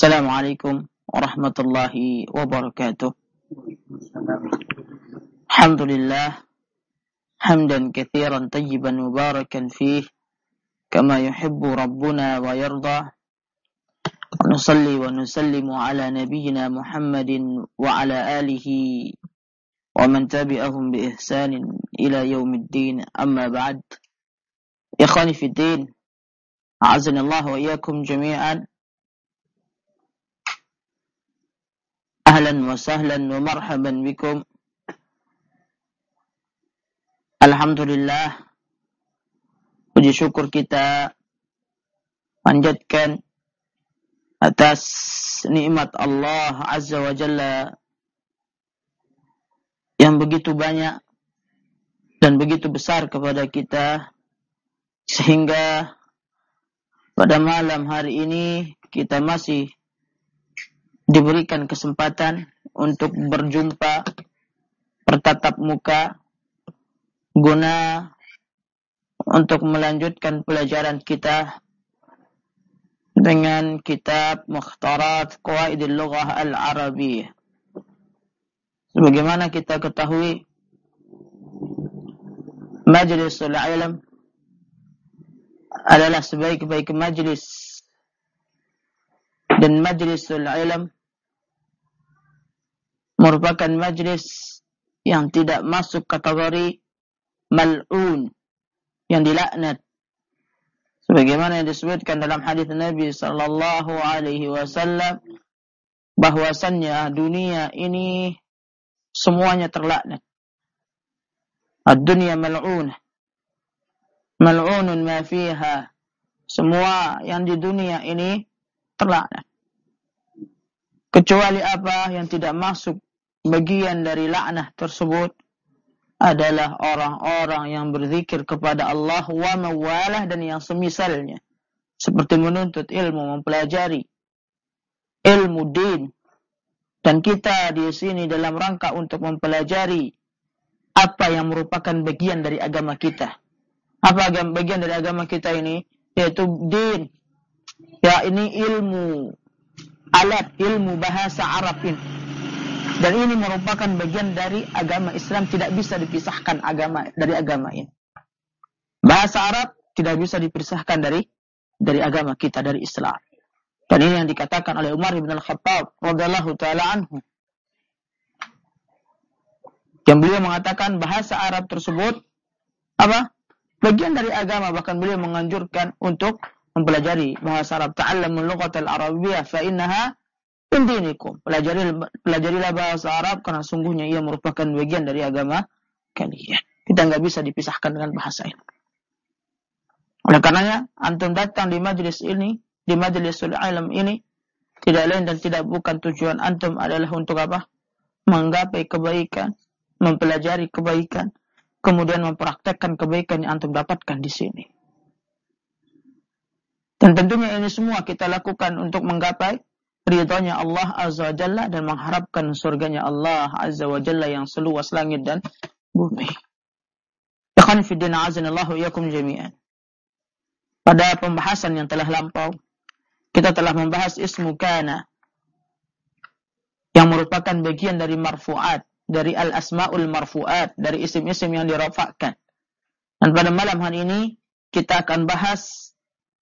Assalamualaikum warahmatullahi wabarakatuh. Alhamdulillah hamdan katsiran tayyiban mubarakan fih kama yuhibbu rabbuna wa yarda. Wa nusalli wa nusallimu ala nabiyyina Muhammadin wa ala alihi wa man tabi'ahum bi ihsanin ila yaumiddin. Amma ba'd. Ikhwani fid din, a'azzanallahu wa iyyakum jami'an. Ahlan wa sahlan wa marhaban bikum. Alhamdulillah, puji syukur kita panjatkan atas nikmat Allah Azza wa Jalla yang begitu banyak dan begitu besar kepada kita, sehingga pada malam hari ini kita masih diberikan kesempatan untuk berjumpa, bertatap muka, guna untuk melanjutkan pelajaran kita dengan kitab Mukhtarat Qawaidil Lughah Al-Arabiyyah. Sebagaimana kita ketahui, Majlisul Ilm adalah sebaik-baik majlis, dan Majlisul Ilm merupakan majlis yang tidak masuk kategori mal'un, yang dilaknat, sebagaimana yang disebutkan dalam hadis Nabi sallallahu alaihi wasallam bahwasannya dunia ini semuanya terlaknat. Ad-dunya mal'unah, mal'unun ma fiha. Semua yang di dunia ini terlaknat, kecuali apa yang tidak masuk bagian dari laknah tersebut adalah orang-orang yang berzikir kepada Allah wa mawalah dan yang semisalnya, seperti menuntut ilmu, mempelajari ilmu din. Dan kita di sini dalam rangka untuk mempelajari apa yang merupakan bagian dari agama kita. Apa bagian dari agama kita ini? Yaitu din. Ya, ini ilmu alat, ilmu bahasa Arab ini. Dan ini merupakan bagian dari agama Islam, tidak bisa dipisahkan dari agama ini. Bahasa Arab tidak bisa dipisahkan dari agama kita, dari Islam. Dan ini yang dikatakan oleh Umar bin Al-Khattab radhiyallahu taala anhu. Yang beliau mengatakan bahasa Arab tersebut apa? Bagian dari agama, bahkan beliau menganjurkan untuk mempelajari bahasa Arab. Ta'allamul lughatal arabiyyah fa innaha min dinikum. Pelajarilah bahasa Arab karena sungguhnya ia merupakan bagian dari agama kalian. Kita enggak bisa dipisahkan dengan bahasa ini. Oleh karenanya, antum datang di majlis ini, di Majlisul Ilm ini, tidak lain dan tidak bukan tujuan antum adalah untuk apa? Menggapai kebaikan, mempelajari kebaikan, kemudian mempraktekkan kebaikan yang antum dapatkan di sini. Dan tentunya ini semua kita lakukan untuk menggapai ridhonya Allah Azza wa Jalla dan mengharapkan surganya Allah Azza wa Jalla yang seluas langit dan bumi. Ikhwan fi din, a'azzanallahu iyyakum jami'an. Pada pembahasan yang telah lampau, kita telah membahas ismu kana, yang merupakan bagian dari marfu'at, dari al-asma'ul marfu'at, dari isim-isim yang dirafa'kan. Dan pada malam hari ini kita akan bahas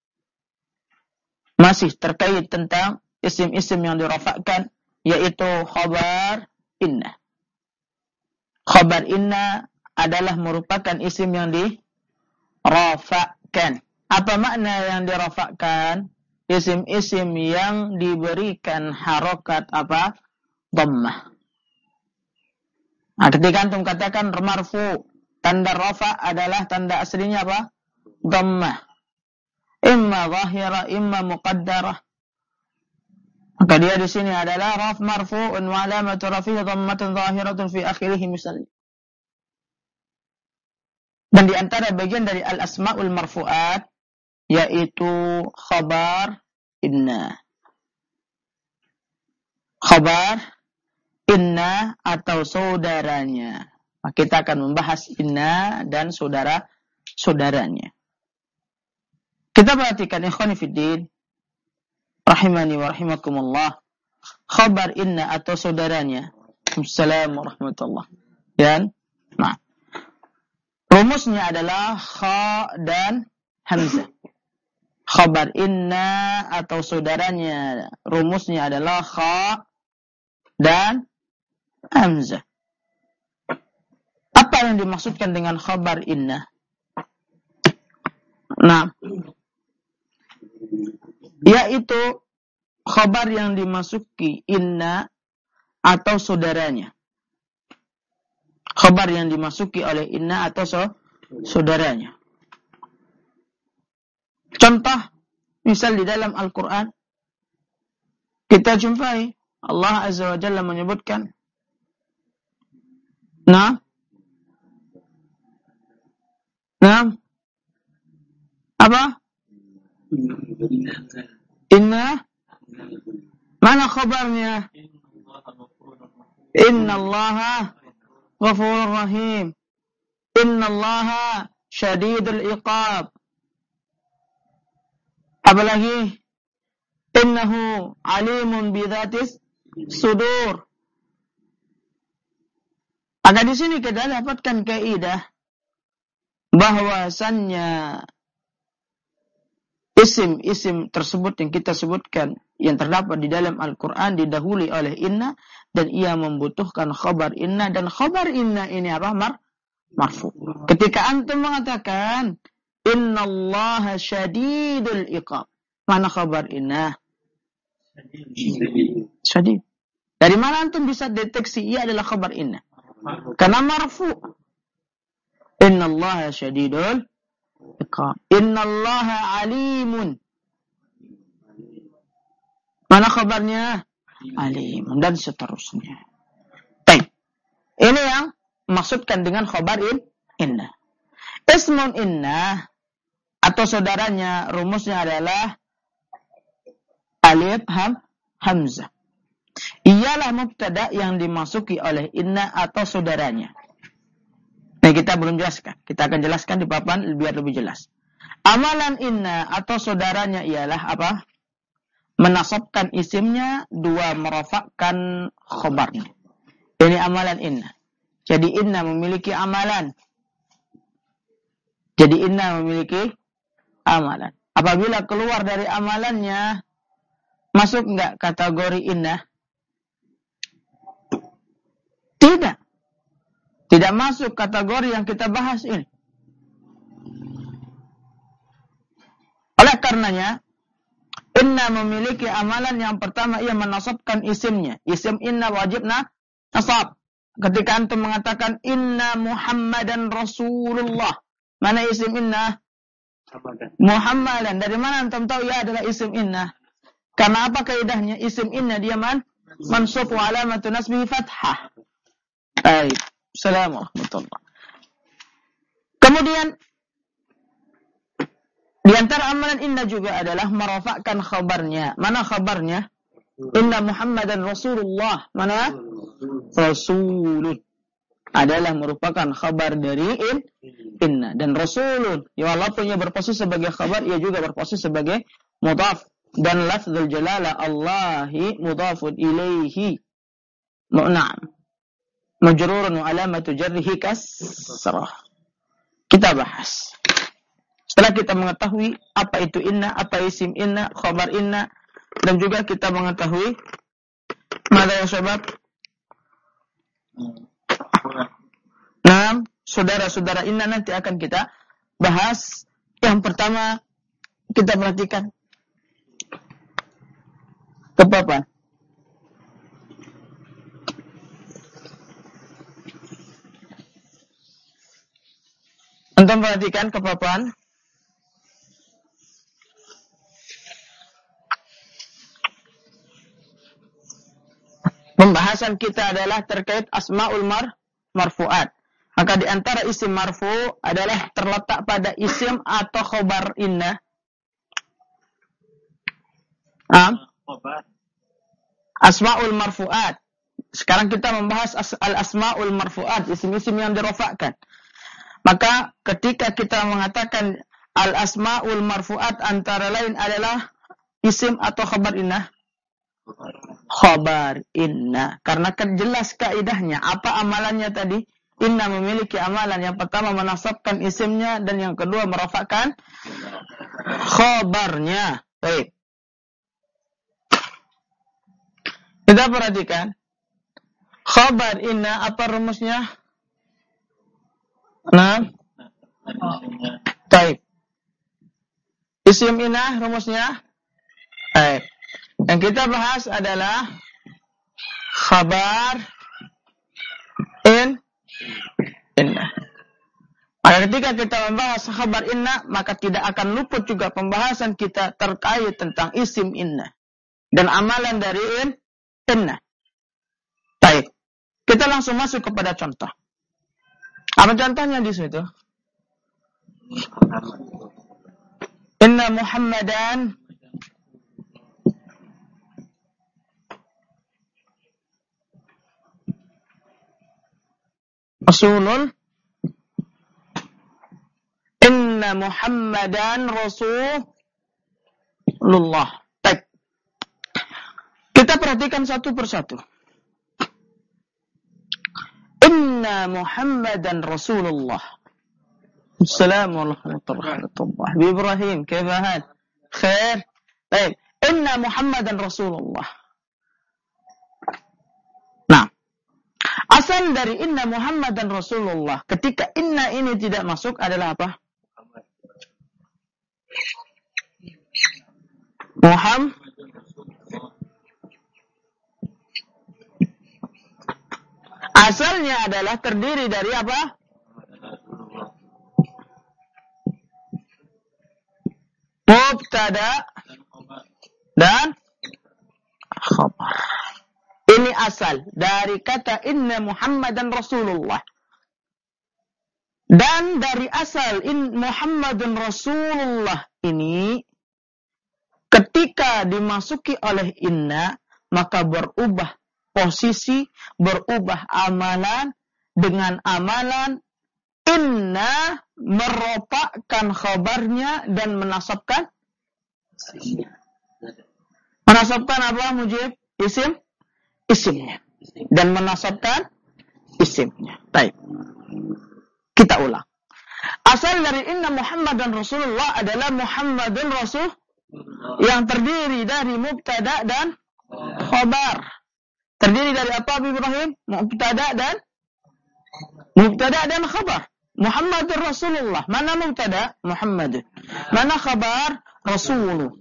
masih terkait tentang isim-isim yang dirafa'kan, yaitu khabar inna. Khabar inna adalah merupakan isim yang dirafa'kan. Apa makna yang dirafa'kan? Isim-isim yang diberikan harokat apa? Dhammah. Nah, ketika antum katakan marfu, tanda rafa' adalah tanda aslinya apa? Dhammah. Imma zahira, imma muqaddarah. Maka dia di sini adalah raf marfu'un wa alamatu rafihi dhammatun zahiratun fi akhirih misalnya. Dan di antara bagian dari al-asma'ul marfu'at yaitu khabar inna. Khabar inna atau saudaranya. Nah, kita akan membahas inna dan saudara-saudaranya. Kita perhatikan ikhwan fiddin, rahimani wa rahimakumullah, khabar inna atau saudaranya. Assalamualaikum warahmatullahi wabarakatuh. Dan nah, rumusnya adalah kha dan hamzah. Khabar inna atau saudaranya, rumusnya adalah kha dan hamzah. Apa yang dimaksudkan dengan khabar inna? Nah, yaitu khabar yang dimasuki inna atau saudaranya. Khabar yang dimasuki oleh inna atau saudaranya. Contoh, misal di dalam Al-Quran, kita jumpai Allah Azza wa Jalla menyebutkan, nah, apa? Inna, mana khabarnya? Inna Allaha ghafurur rahim. Inna Allaha syadidul iqab. Apalagi? Innahu alimun bidzatis sudur. Maka di sini kita dapatkan kaidah bahwasannya isim-isim tersebut yang kita sebutkan yang terdapat di dalam Al-Quran didahului oleh inna dan ia membutuhkan khabar inna, dan khabar inna ini apa? Marfu. Ketika antum mengatakan innallaha syadidul iqab, mana khabar inna? Syadid. Dari mana antum bisa deteksi ia adalah khabar inna? Karena marfu. Innallaha syadidul iqab. Innallaha alimun. Mana khabarnya? Alimun, dan seterusnya. Baik. Ini yang maksudkan dengan khabar inna. Ismun inna atau saudaranya, rumusnya adalah alif hamzah. Ialah mubtada yang dimasuki oleh inna atau saudaranya. Nah, kita belum jelaskan. Kita akan jelaskan di papan biar lebih jelas. Amalan inna atau saudaranya ialah apa? Menasabkan isimnya, dua merofakkan khobarnya. Ini amalan inna. Jadi inna memiliki amalan. Apabila keluar dari amalannya, masuk enggak kategori inna? Tidak. Tidak masuk kategori yang kita bahas ini. Oleh karenanya, inna memiliki amalan yang pertama, ia menasabkan isimnya. Isim inna wajib nasab. Ketika antum mengatakan inna Muhammadan Rasulullah, mana isim inna? Muhammadan. Dari mana antum tahu ia adalah isim inna? Karena apa kaidahnya? Isim inna dia mansub wa alamatu nasbihi fathah. Baik. Assalamualaikum warahmatullahi wabarakatuh. Kemudian di antara amalan inna juga adalah merofakkan khabarnya. Mana khabarnya? Inna Muhammadan Rasulullah. Mana? Rasulun. Adalah merupakan khabar dari inna. Dan Rasulun, ya walaupun ia berposisi sebagai khabar, ia juga berposisi sebagai mudhaf. Dan lafzul jalalah Allahi mudhafun ilaihi. Na'am. Majrurun wa alamatu jarrihi kasrah. Kita bahas. Setelah kita mengetahui apa itu inna, apa isim inna, khabar inna, dan juga kita mengetahui mana yang sebab saudara-saudara inna nanti akan kita bahas. Yang pertama kita perhatikan kepapan. Antum perhatikan ke papan. Pembahasan kita adalah terkait asmaul marfu'at. Maka di antara isim marfu adalah terletak pada isim atau khobar inna. Asmaul marfu'at. Sekarang kita membahas al-asmaul marfu'at, isim-isim yang dirofakkan. Maka ketika kita mengatakan al-asma'ul marfu'at antara lain adalah isim atau khabar inna? Khabar inna. Karena kan jelas kaidahnya. Apa amalannya tadi? Inna memiliki amalan. Yang pertama menasabkan isimnya, dan yang kedua merafa'kan khabarnya. Baik. Kita perhatikan. Khabar inna, apa rumusnya? Nah. Baik. Isim inna rumusnya? Baik. Yang kita bahas adalah khabar inna. Maka ketika kita membahas khabar inna, maka tidak akan luput juga pembahasan kita terkait tentang isim inna dan amalan dari inna. Baik. Kita langsung masuk kepada contoh. Apa contohnya di situ? Inna Muhammadan Rasulun. Inna Muhammadan Rasulullah. Baik. Kita perhatikan satu persatu. Inna Muhammadan Rasulullah. Assalamualaikum warahmatullahi wabarakatuh. Ibrahim, kaifa khair? Baik. Inna Muhammadan Rasulullah. Nah, asal dari inna Muhammadan Rasulullah, ketika inna ini tidak masuk adalah apa? Muhammad. Asalnya adalah terdiri dari apa? Mubtada dan khabar. Ini asal dari kata inna Muhammadan Rasulullah. Dan dari asal Muhammadun Rasulullah ini, ketika dimasuki oleh inna, maka berubah posisi, berubah amalan dengan amalan inna meropakkan khabarnya dan menasabkan apa Mujib? Isimnya. Dan menasabkan isimnya. Baik. Kita ulang. Asal dari inna Muhammadan Rasulullah adalah Muhammadun Rasul yang terdiri dari mubtada dan khabar. Terdiri dari apa Ibrahim? Mubtada dan khabar. Muhammadur Rasulullah. Mana mubtada? Muhammad. Mana khabar? Rasuluh.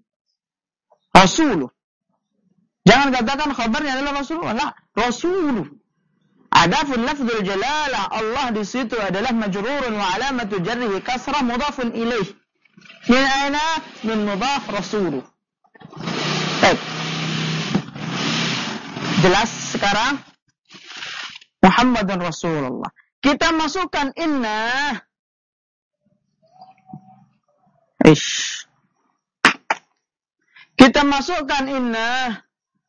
Jangan katakan khabarnya adalah Rasulullah. Nah, Rasuluh. Adapun lafzul jalalah Allah di situ adalah majrurun wa alamatu jarrihi kasrah mudhafun ilaih. Min aina? Min mudhaf rasuluh. Baik. Jelas sekarang? Muhammadun Rasulullah. Kita masukkan inna. Kita masukkan inna.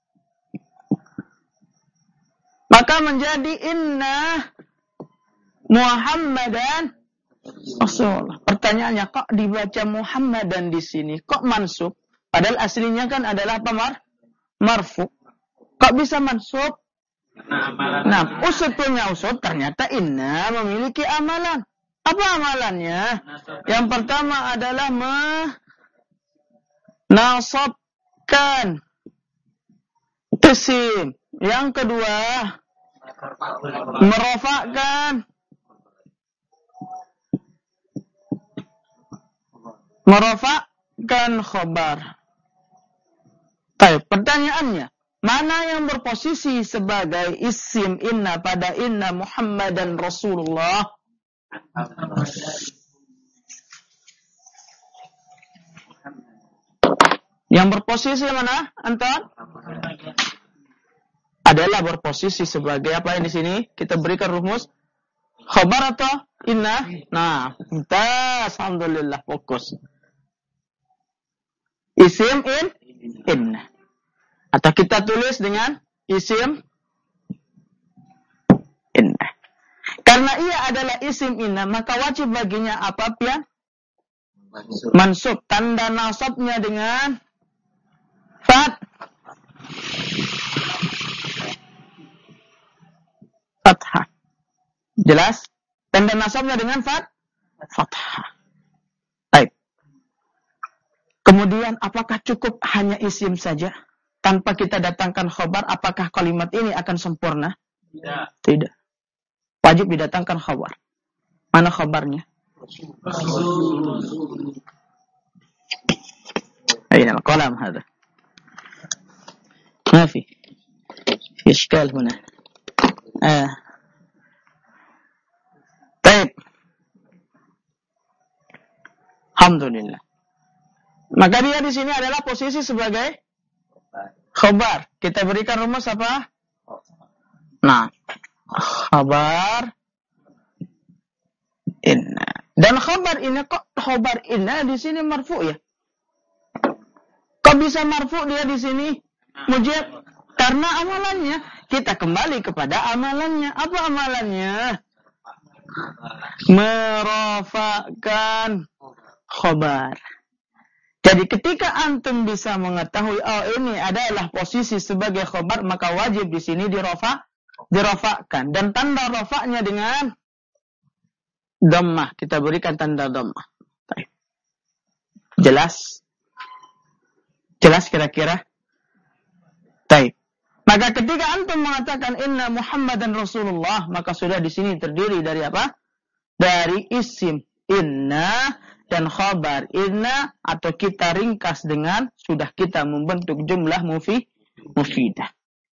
Maka menjadi inna Muhammadan Rasulullah. Pertanyaannya, kok dibaca Muhammadan di sini? Kok mansub? Padahal aslinya kan adalah apa? Marfu. Kok bisa mansub? Nah, usut ternyata inna memiliki amalan. Apa amalannya? Yang pertama adalah menasabkan isim. Yang kedua, merofakkan khabar. Baik, pertanyaannya, mana yang berposisi sebagai isim inna pada inna Muhammadan Rasulullah? Yang berposisi mana, Anton? Adalah berposisi sebagai apa yang di sini? Kita berikan rumus khabar atau inna? Nah, kita alhamdulillah fokus. Isim inna. Atau kita tulis dengan isim inna. Karena ia adalah isim inna, maka wajib baginya apa yang mansub. Tanda nasabnya dengan fathah. Jelas? Tanda nasabnya dengan fathah. Baik. Kemudian apakah cukup hanya isim saja? Tanpa kita datangkan khabar, apakah kalimat ini akan sempurna? Tidak. Wajib didatangkan khabar. Mana khabarnya? Aina al-qalam hada? ما في إشكال هنا. Baik. Alhamdulillah. Maka dia di sini adalah posisi sebagai khabar. Kita berikan rumus apa? Nah, khabar inna. Dan khabar inna, kok khabar inna di sini marfu ya? Kok bisa marfu dia di sini? Mujib. Karena amalannya. Kita kembali kepada amalannya. Apa amalannya? Merafakan khabar. Jadi ketika antum bisa mengetahui ini adalah posisi sebagai khabar, maka wajib di sini dirafakkan. Dan tanda rafaknya dengan dhammah. Kita berikan tanda dhammah. Jelas? Jelas kira-kira? Baik. Maka ketika antum mengatakan inna Muhammadan Rasulullah, maka sudah di sini terdiri dari apa? Dari isim inna dan khabar inna, atau kita ringkas dengan sudah kita membentuk jumlah mufidah.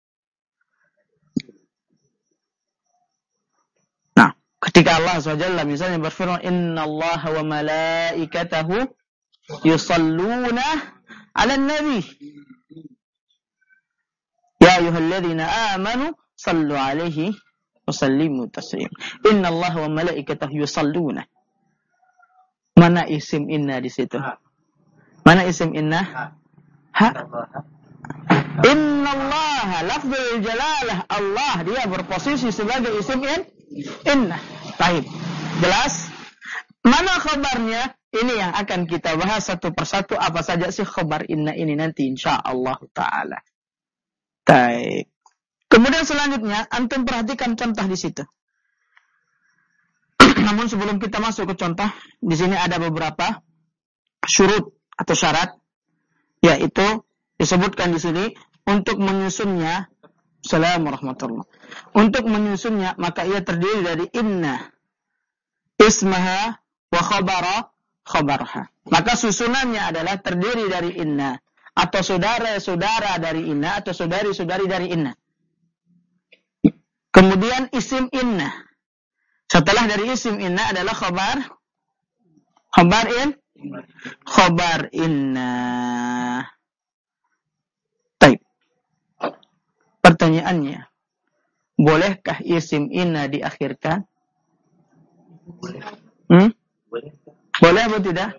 Nah, ketika Allah SWT misalnya berfirman innallaha wa malaikatahu yusalluna 'alan nabi. Ya ayyuhalladzina amanu sallu 'alaihi wa sallimu taslima. Innallaha wa malaikatahu yusalluna. Mana isim inna di situ? Mana isim inna? Ha? Innallaha lafzul jalalah, Allah dia berposisi sebagai isim inna. Baik. Jelas? Mana khabarnya? Ini yang akan kita bahas satu persatu, apa saja sih khabar inna ini nanti insyaallah taala. Baik. Kemudian selanjutnya antum perhatikan contoh di situ. Namun sebelum kita masuk ke contoh, di sini ada beberapa syurut atau syarat, yaitu disebutkan di sini untuk menyusunnya. Assalamualaikum warahmatullahi wabarakatuh. Untuk menyusunnya maka ia terdiri dari inna ismaha wa khabarha. Maka susunannya adalah terdiri dari inna, atau saudara-saudara dari inna, atau saudari-saudari dari inna. Kemudian isim inna. Setelah dari isim inna adalah khabar inna. Baik. Pertanyaannya, bolehkah isim inna diakhirkan? Boleh atau tidak?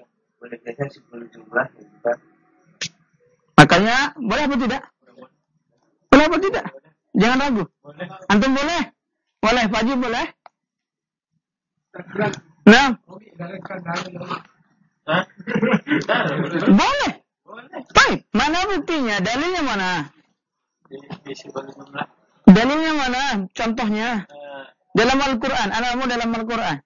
Makanya, boleh atau tidak? Boleh atau tidak? Jangan ragu. Antum boleh? Boleh, Pak Haji boleh? Nah. Boleh. Baik, mana buktinya? Dalilnya mana? Dalilnya mana? Contohnya? Dalam Al-Quran. Anakmu dalam Al-Quran.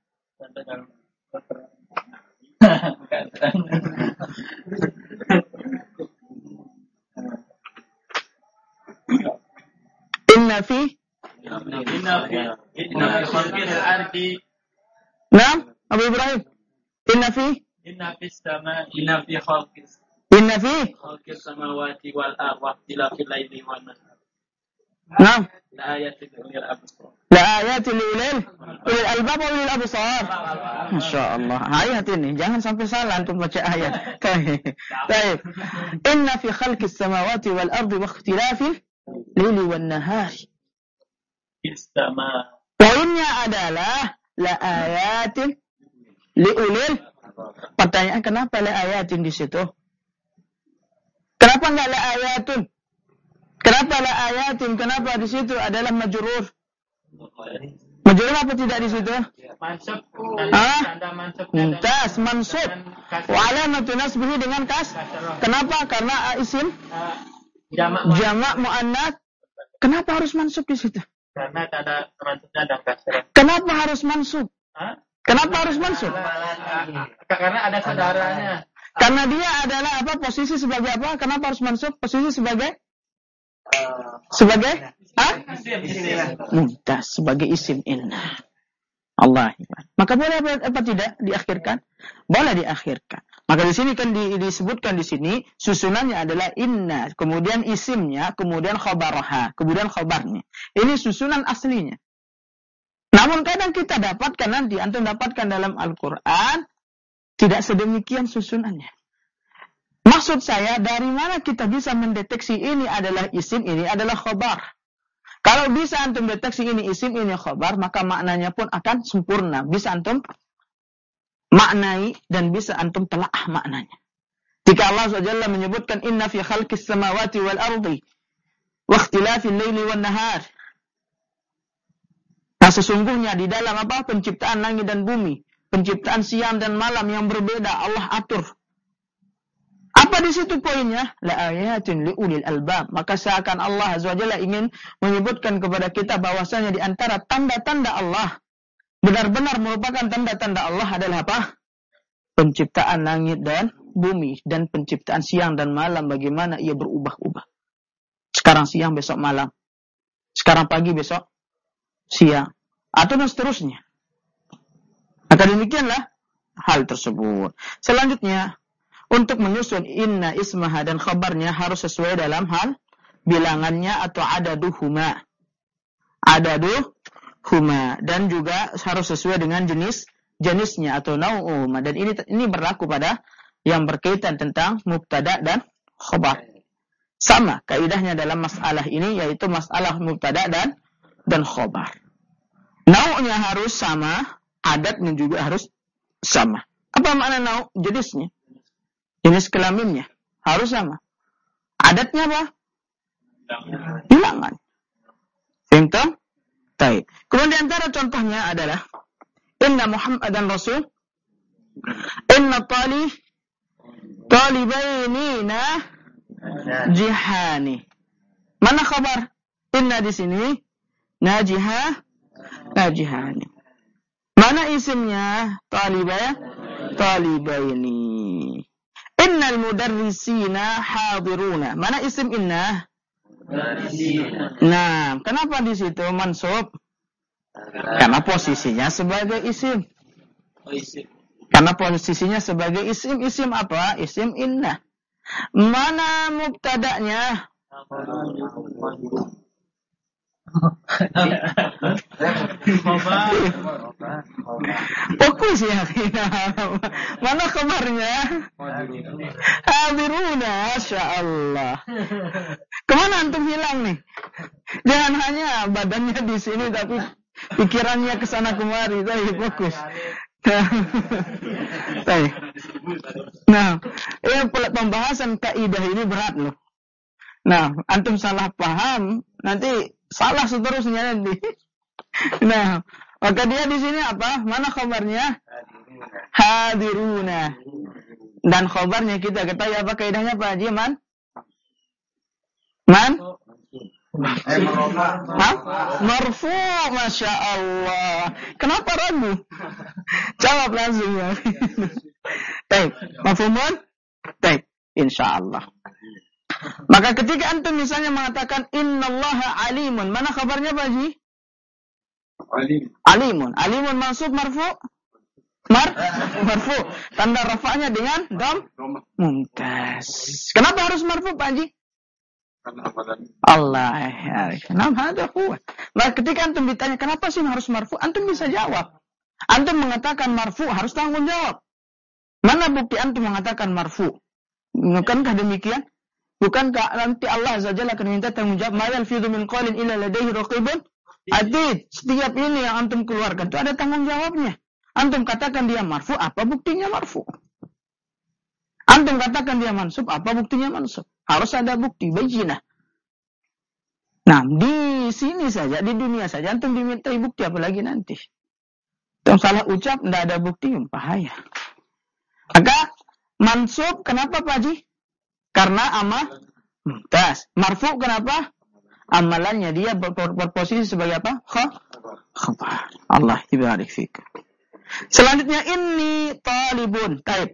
Inna fi khalqil ardi. Naam, Abu Ibrahim. Inna fi khalqis samawati wal ardi wa ikhtilafil laili wan nahar. Naam. La ayatin lil albab wa lil absar. Masyaallah. Ayat ini jangan sampai salah antum baca ayat. Baik. Inna fi khalqis samawati wal ardi wa ikhtilafil laili wan nahar. Poinnya adalah la ayatin liulil. Pertanyaan, kenapa la ayatin di situ? Kenapa enggak la ayatun? Kenapa la ayatin? Kenapa di situ adalah majrur? Majulan apa tidak di situ? Mansub. Tanda mansubnya. Tas mansub. Wa alamatu nasbihi dengan kas. Kenapa? Karena isim jamak muannats. Kenapa harus mansub di situ? Karena tanda mansubnya dan kasrah. Kenapa harus mansub? Kenapa harus mansub? Karena ada saudaranya. Karena dia adalah apa? Posisi sebagai apa? Kenapa harus mansub? Posisi sebagai mumtaz, sebagai isim inna. Allah. Maka boleh apa tidak diakhirkan? Boleh diakhirkan. Maka di sini kan disebutkan di sini susunannya adalah inna, kemudian isimnya, kemudian khabaraha, kemudian khabarnya. Ini susunan aslinya. Namun kadang kita dapatkan nanti, antum dapatkan dalam Al-Quran, tidak sedemikian susunannya. Maksud saya, dari mana kita bisa mendeteksi ini adalah isim, ini adalah khabar. Kalau bisa antum deteksi ini isim, ini khabar, maka maknanya pun akan sempurna. Bisa antum maknai dan bisa antum telaah maknanya. Jika Allah SWT menyebutkan inna fi khalqis samawati wal ardi wa ikhtilafil laili wan nahar. Nah, sesungguhnya di dalam apa? Penciptaan langit dan bumi, penciptaan siang dan malam yang berbeda Allah atur. Apa di situ poinnya? La ayatin li ulil albab. Maka seakan Allah Azza wa Jalla ingin menyebutkan kepada kita bahwasanya di antara tanda-tanda Allah, benar-benar merupakan tanda-tanda Allah adalah apa? Penciptaan langit dan bumi dan penciptaan siang dan malam, bagaimana ia berubah-ubah. Sekarang siang, besok malam. Sekarang pagi, besok siang. Atau dan seterusnya. Maka demikianlah hal tersebut. Selanjutnya, untuk menyusun inna ismaha dan khabarnya harus sesuai dalam hal bilangannya atau adaduhuma. Adaduhuma. Dan juga harus sesuai dengan jenisnya atau nau'uhuma. Dan ini berlaku pada yang berkaitan tentang mubtada dan khabar. Sama kaidahnya dalam masalah ini, yaitu masalah mubtada dan khabar. Nau'nya harus sama, adatnya juga harus sama. Apa makna nau'? Jenisnya. Jenis kelaminnya harus sama. Adatnya apa? Bilangan. Pintam? Taib. Kemudian antara contohnya adalah inna Muhammadan Rasul, inna talibainina jihani. Mana khabar? Inna di sini najihani. Mana isimnya? Talibaini. Innal mudarrisina hadiruna. Mana isim inna? Nah, kenapa di situ mansub? Karena posisinya sebagai isim. Karena posisinya sebagai isim. Isim apa? Isim inna. Mana mubtada'nya? Fokus ya. Mana kabarnya? Hadiruna, Masya Allah. Kemana antum hilang nih? Jangan hanya badannya di sini tapi pikirannya ke sana kemari. Tapi fokus. Nah, pembahasan kaidah ini berat loh. Nah, antum salah paham, nanti salah seterusnya nanti. Nah, maka dia di sini apa? Mana khabarnya? Hadiruna. Dan khabarnya kita ketahui apa kaidahnya Pak Haji, Man? Marfu, Masya Allah. Kenapa ragu? Jawab langsung ya. Baik, mafhumun? Baik, insyaallah. Maka ketika antum misalnya mengatakan innallaha alimun, mana kabarnya Pak Haji? Alimun. Alimun maksud marfu? Marfu. Tanda rafa'nya dengan dom mumtaz. Kenapa harus marfu Pak Haji? Allah ya. Kenapa ada kuat? Maka ketika antum ditanya kenapa sih harus marfu, antum bisa jawab. Antum mengatakan marfu harus tanggung jawab. Mana bukti antum mengatakan marfu? Bukankah demikian? Bukankah nanti Allah Azza Jalla akan minta tanggung jawab? Ma yalfidhu min qawlin illa ladayhi raqibun atid. Setiap ini yang antum keluarkan itu ada tanggung jawabnya. Antum katakan dia marfu, apa buktinya marfu? Antum katakan dia mansub, apa buktinya mansub? Harus ada bukti, bayyinah. Nah, di sini saja, di dunia saja antum dimintai bukti, apalagi nanti. Antum salah ucap, tidak ada bukti, bahaya. Maka mansub kenapa Pak Haji? Karena amal mumtaz. Marfu kenapa? Amalannya dia berposisi sebagai apa? Khabar. Allah ibarik fik. Selanjutnya ini talibun. Taib.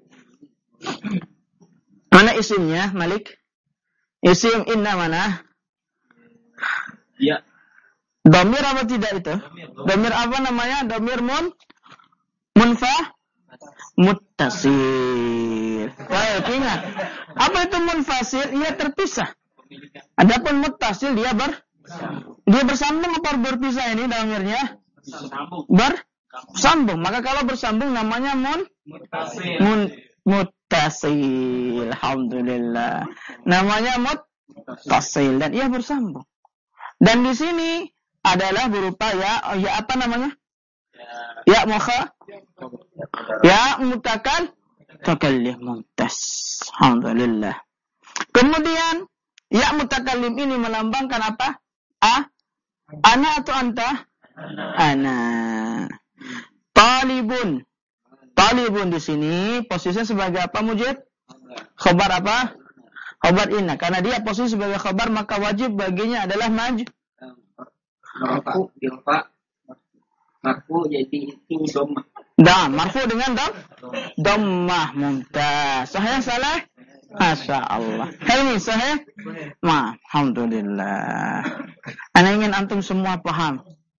Mana isimnya, Malik? Isim inna mana? Ya. Domir apa tidak itu? Domir apa namanya? Domir munfa? Muttasil. Baik, ingat. Apa itu munfasil? Ia terpisah. Adapun muttasil dia bersambung apa berpisah ini domirnya? Bersambung. Maka kalau bersambung namanya muttasil. Alhamdulillah. Namanya muttasil dan ia bersambung. Dan di sini adalah berupa ya apa namanya? Ya mutakallim mumtaz. Alhamdulillah. Kemudian ya mutakallim ini melambangkan apa? Ana atau anta? Ana. Talibun di sini posisinya sebagai apa Mujib? Khabar apa? Khabar inna. Karena dia posisi sebagai khabar maka wajib baginya adalah Marfu jadi itu dhammah. Nah, marfu dengan dhammah mumtaz. Sahih salah? Masya Allah. Ini sahih? Alhamdulillah. Ana ingin antum semua paham.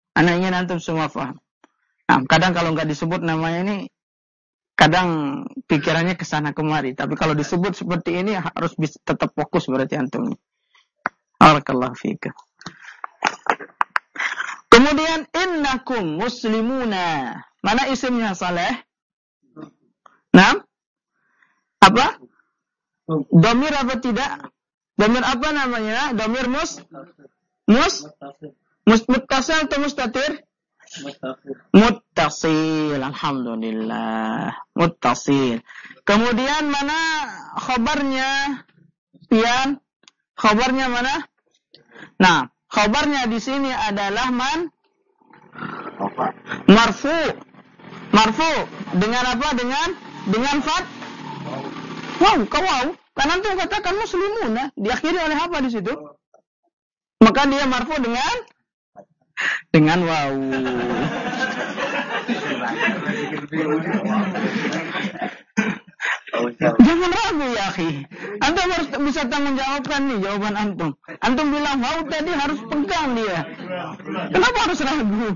Nah, kadang kalau nggak disebut namanya ini, kadang pikirannya kesana kemari. Tapi kalau disebut seperti ini harus tetap fokus berarti antum. Barakallahu fiik. Kemudian innakum muslimuna. Mana isimnya Saleh? Nah? Apa? Domir apa tidak? Domir apa namanya? Domir muttasil atau mustatir? Muttasil. Alhamdulillah. Muttasil. Kemudian mana khabarnya? Pian? Khabarnya mana? Nah, khabarnya di sini adalah marfu. Marfu dengan apa? Dengan fat. Wow. Kan antum katakan muslimuna, diakhiri oleh apa di situ? Maka dia marfu dengan waw. Jangan ragu ya akhi. Antum harus bisa tanggung jawabkan nih jawaban antum. Antum bilang waw tadi harus pegang dia. Kenapa harus ragu?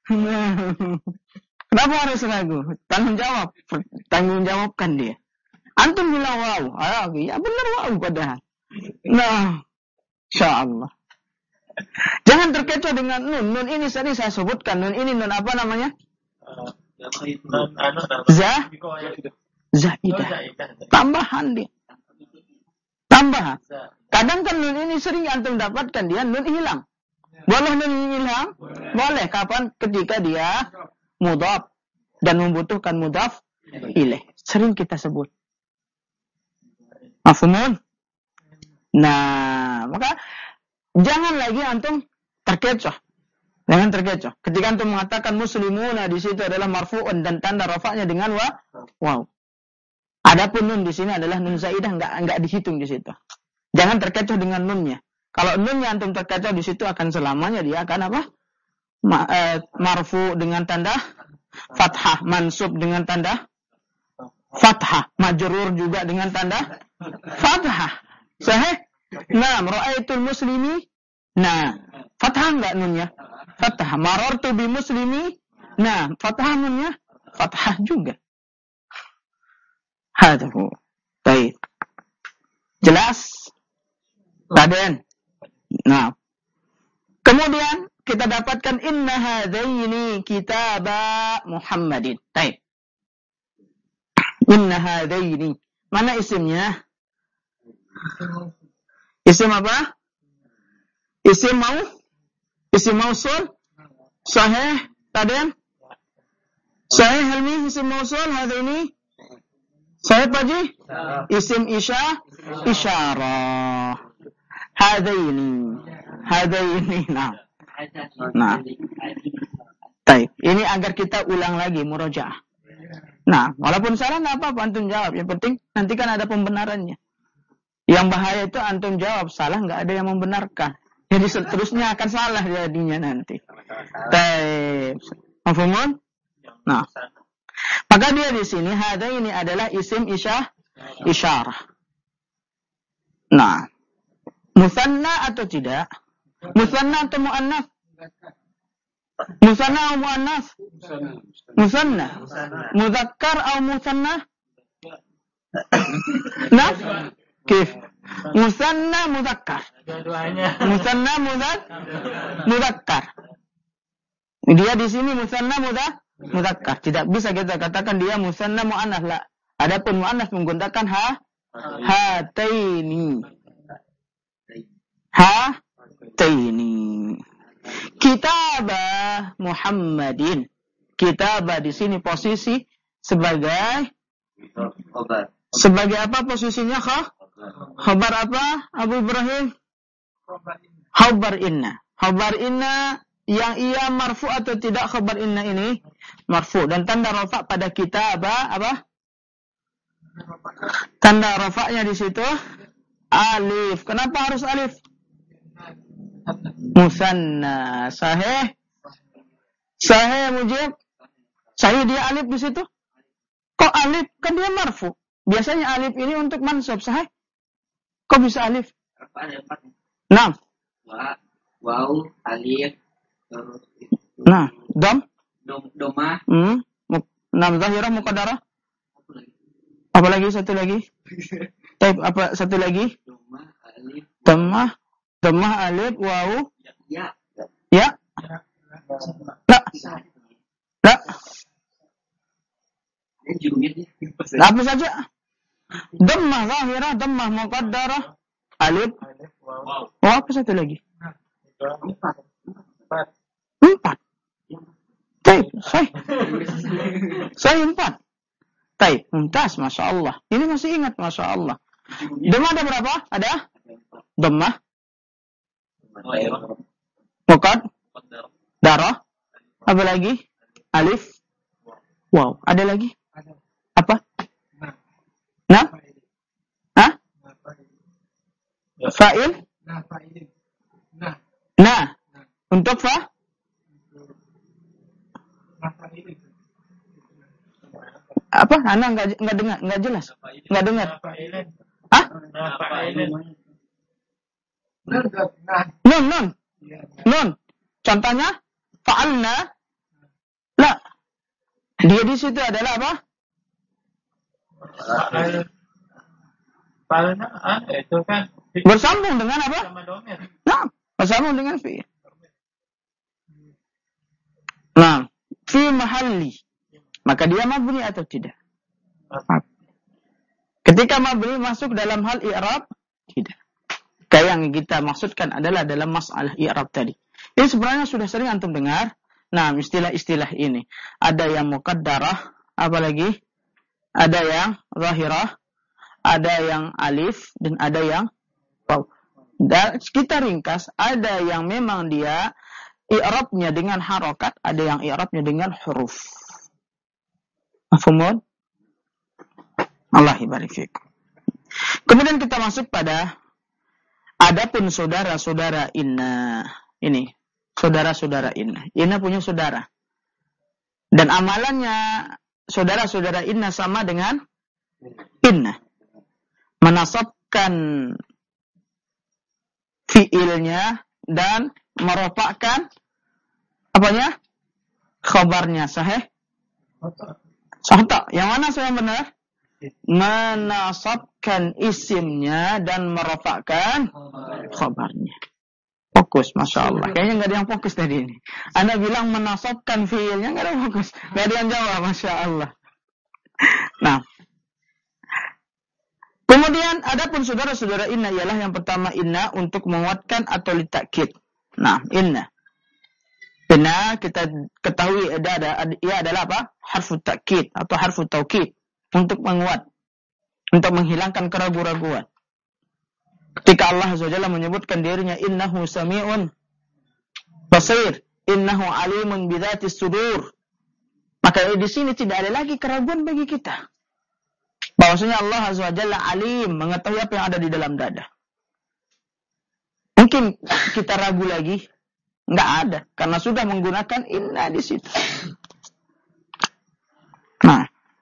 Kenapa harus ragu? Tanggung jawabkan dia. Antum bilang waw. Ya benar waw padahal. Nah, insyaallah. Jangan terkecoh dengan nun. Nun ini tadi saya sebutkan. Nun ini nun apa namanya? Zaidah. Tambahan dia. Tambahan. Kadang kan nun ini sering antum dapatkan dia nun hilang. Boleh nun hilang? Boleh. Kapan? Ketika dia mudhaf dan membutuhkan mudhaf ilaih. Sering kita sebut. Mafhumun? Nah, maka jangan lagi antum terkecoh. Jangan terkecoh. Ketika antum mengatakan muslimuna di situ adalah marfu'un dan tanda rafa'nya dengan waw. Adapun nun di sini adalah nun zaidah, enggak dihitung di situ. Jangan terkecoh dengan nunnya. Kalau nunnya antum terkecoh di situ akan selamanya dia akan apa? Marfu dengan tanda fathah, mansub dengan tanda fathah, majrur juga dengan tanda fathah. Sahih? Nah, ra'aitul muslimi. Nah, fathah enggak nunnya? Fathah. Marartu bi muslimi. Nah, fathah nunnya? Fathah juga. Hadahu. Baik. Jelas? Raden. Nah. Kemudian kita dapatkan inna hadaini kitaba Muhammadin. Baik. Inna hadaini. Mana isimnya? Isim apa? Isim mausul? Sahih? Raden? Sahih Helmi isim mausul hadaini? Sahih Pak Ji? Isim isyarah. Hadaini. hadaini. Nah. Baik, ini agar kita ulang lagi murojaah. Nah, walaupun salah nggak apa-apa antum jawab. Yang penting nanti kan ada pembenarannya. Yang bahaya itu antum jawab salah, nggak ada yang membenarkan. Jadi seterusnya akan salah jadinya nanti. Baik, mafhumun? Nah, maka dia di sini hada ini adalah isim isyarah. Nah, musanna atau tidak? Musanna atau muannats? Musanna atau muannats? Musanna. Mudzakkar atau musanna? Nah, kif? Musanna mudzakkar. Musanna mudzakkar. Dia di sini musanna mudzakkar. Tidak bisa kita katakan dia musanna muannats, la. Adapun muannats menggunakan hataini. Hataini. Kitabah Muhammadin. Kitabah di sini posisi sebagai apa posisinya? Khabar apa? Abu Ibrahim? Khabar inna. Khabar inna yang ia marfu atau tidak khabar inna ini? Marfu. Dan tanda rafa pada kitabah apa? Tanda rafa'nya di situ alif. Kenapa harus alif? Musanna. Sahih Mujib. Sahih dia alif di situ. Kok alif? Kan dia marfu. Biasanya alif ini untuk mansub. Sahih. Kok bisa alif? Nah. Waw, alif. Nah, Domah. Nam zahirah muqaddarah. Apa lagi? Satu lagi. Type apa? Satu lagi. Dhammah alif waw. Ya. La. Apa saja? Dhammah zahirah, dhammah muqaddarah, alif. Oh, apa satu lagi? 4. Baik, saya 4. Baik, mumtaz, Masya Allah. Ini masih ingat, Masya Allah. Dhammah ada berapa? Ada? Dhammah muqaddarah. Apa lagi? Alif. Wow, ada lagi? Apa? Nah? Hah? Fa'il? Nah. Untuk fa? Apa? Ana enggak dengar, enggak jelas. Enggak dengar. Hah? Nun. Contohnya fa'alna. La. Dia di situ adalah apa? Fa'alna itu kan bersambung dengan apa? Nah, bersambung dengan fi'il. Nah, fi mahalli. Maka dia mabni atau tidak? Ketika mabni masuk dalam hal i'rab, tidak. Kayak yang kita maksudkan adalah dalam masalah i'rab tadi. Ini sebenarnya sudah sering antum dengar. Nah, istilah-istilah ini. Ada yang muqaddarah, apalagi? Ada yang zahirah, ada yang alif, dan ada yang waw. Dan kita ringkas, ada yang memang dia i'rabnya dengan harokat, ada yang i'rabnya dengan huruf. Mafhumun? Allah ibarik fikum. Kemudian kita masuk pada adapun saudara-saudara inna. Ini saudara-saudara inna. Inna punya saudara. Dan amalannya saudara-saudara inna sama dengan inna. Menasabkan fiilnya dan merofakkan apanya? Khabarnya. Sahih? Sahih. Yang mana saya benar? Menasabkan isimnya dan merofakkan khabarnya. Fokus, Masya Allah. Kayaknya nggak ada yang fokus tadi ini. Anda bilang menasabkan fiilnya, nggak ada yang fokus. Nggak ada yang jawab, Masya Allah. Nah. Kemudian, adapun saudara-saudara inna ialah yang pertama inna untuk menguatkan atau litakkid. Nah, inna. Inna kita ketahui ia adalah apa? Harfu takkid atau harfu taukid. Untuk menguat. Untuk menghilangkan keraguan-raguan. Ketika Allah Azza wa Jalla menyebutkan dirinya innahu sami'un basir, innahu alimun bidzatis sudur. Maka di sini tidak ada lagi keraguan bagi kita. Bahwasanya Allah Azza wa Jalla alim, mengetahui apa yang ada di dalam dada. Mungkin kita ragu lagi? Enggak ada, karena sudah menggunakan inna di situ. Nah,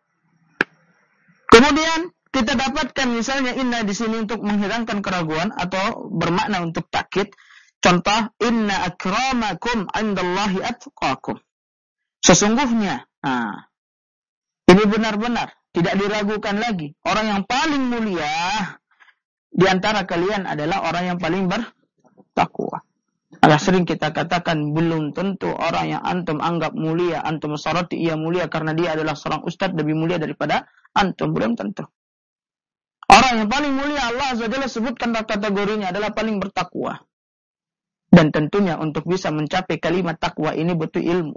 kemudian kita dapatkan misalnya inna di sini untuk menghilangkan keraguan atau bermakna untuk takkid. Contoh, inna akramakum indallahi atqakum. Sesungguhnya, ini benar-benar tidak diragukan lagi. Orang yang paling mulia di antara kalian adalah orang yang paling bertakwa. Agak sering kita katakan belum tentu orang yang antum anggap mulia, antum soroti ia mulia karena dia adalah seorang ustadz lebih mulia daripada antum. Belum tentu. Orang yang paling mulia Allah Azza wa Jalla sebutkan kategorinya adalah paling bertakwa. Dan tentunya untuk bisa mencapai kalimat takwa ini butuh ilmu.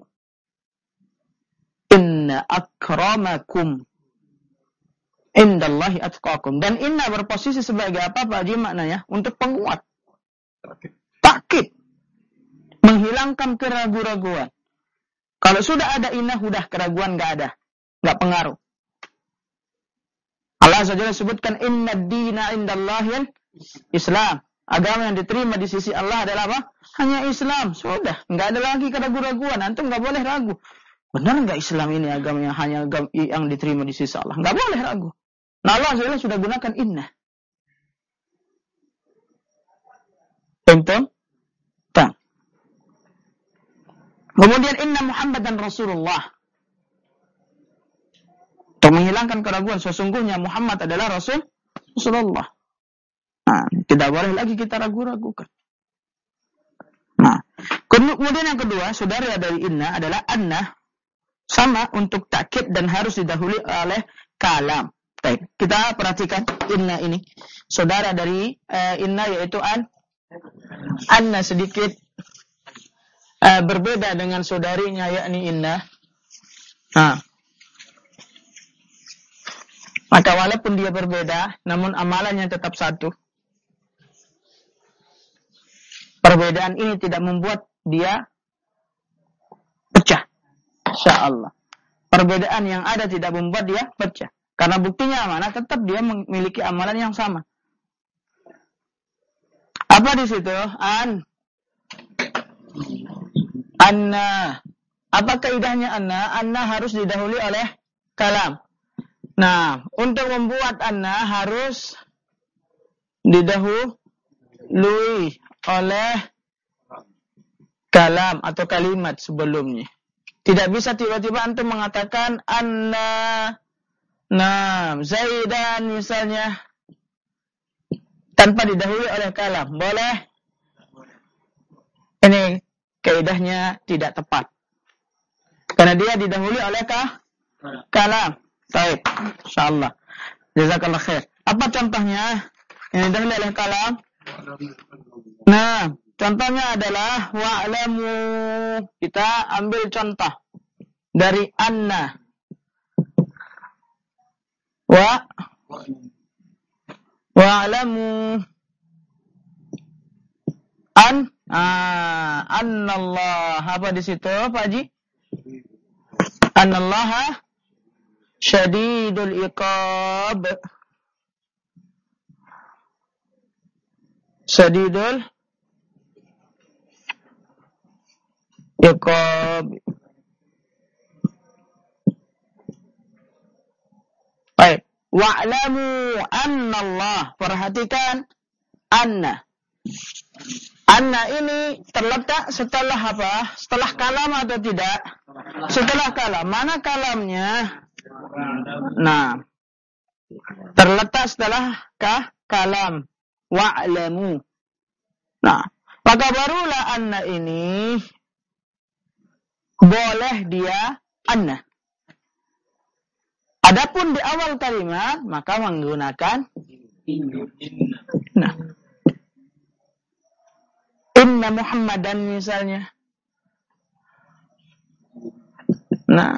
Inna akramakum indallahi atqakum. Dan inna berposisi sebagai apa Pak Haji maknanya? Untuk penguat. Takkid. Menghilangkan keraguan-raguan. Kalau sudah ada inna, sudah keraguan nggak ada. Nggak pengaruh. Allah Azza wa Jalla sebutkan inna dina indallahil Islam. Agama yang diterima di sisi Allah adalah apa? Hanya Islam. Sudah, nggak ada lagi keraguan-raguan. Antum nggak boleh ragu. Benar nggak Islam ini agama yang hanya agama yang diterima di sisi Allah? Nggak boleh ragu. Nah, Allah Azza wa Jalla sudah gunakan inna. Antum? Tang. Kemudian inna Muhammad dan Rasulullah. Untuk menghilangkan keraguan, sesungguhnya Muhammad adalah Rasulullah. Nah, tidak boleh lagi kita ragu-ragukan. Nah, kemudian yang kedua, saudara dari inna adalah anna. Sama untuk takkid dan harus didahului oleh kalam. Baik, kita perhatikan inna ini. Saudara dari inna yaitu anna sedikit berbeda dengan saudarinya yakni inna. Nah, maka walaupun dia berbeda, namun amalannya tetap satu. Perbedaan ini tidak membuat dia pecah. Insyaallah. Perbedaan yang ada tidak membuat dia pecah. Karena buktinya mana? Tetap dia memiliki amalan yang sama. Apa di situ? Anna. Apa kaidahnya anna? Anna harus didahului oleh kalam. Nah, untuk membuat anna harus didahului oleh kalam atau kalimat sebelumnya. Tidak bisa tiba-tiba antum mengatakan anna Zaidan misalnya tanpa didahului oleh kalam. Boleh? Ini kaidahnya tidak tepat. Karena dia didahului oleh kalam. Baik, insyaallah. Jazakallah khair. Apa contohnya? Yang didahului oleh kalam? Nah, contohnya adalah wa'lamu. Kita ambil contoh dari anna. Wa'lamu annallah. Apa di situ, Pak Haji? Annallaha syadidul iqab. Syadidul iqab. Baik. Wa'lamu annallah. Perhatikan anna. Anna ini terletak setelah apa? Setelah kalam atau tidak? Setelah kalam. Mana kalamnya? Nah, terletak setelah kalam. Wa'lamu. Nah, maka barulah anna ini boleh dia anna. Adapun di awal kalimat maka menggunakan inna Muhammadan misalnya. Nah,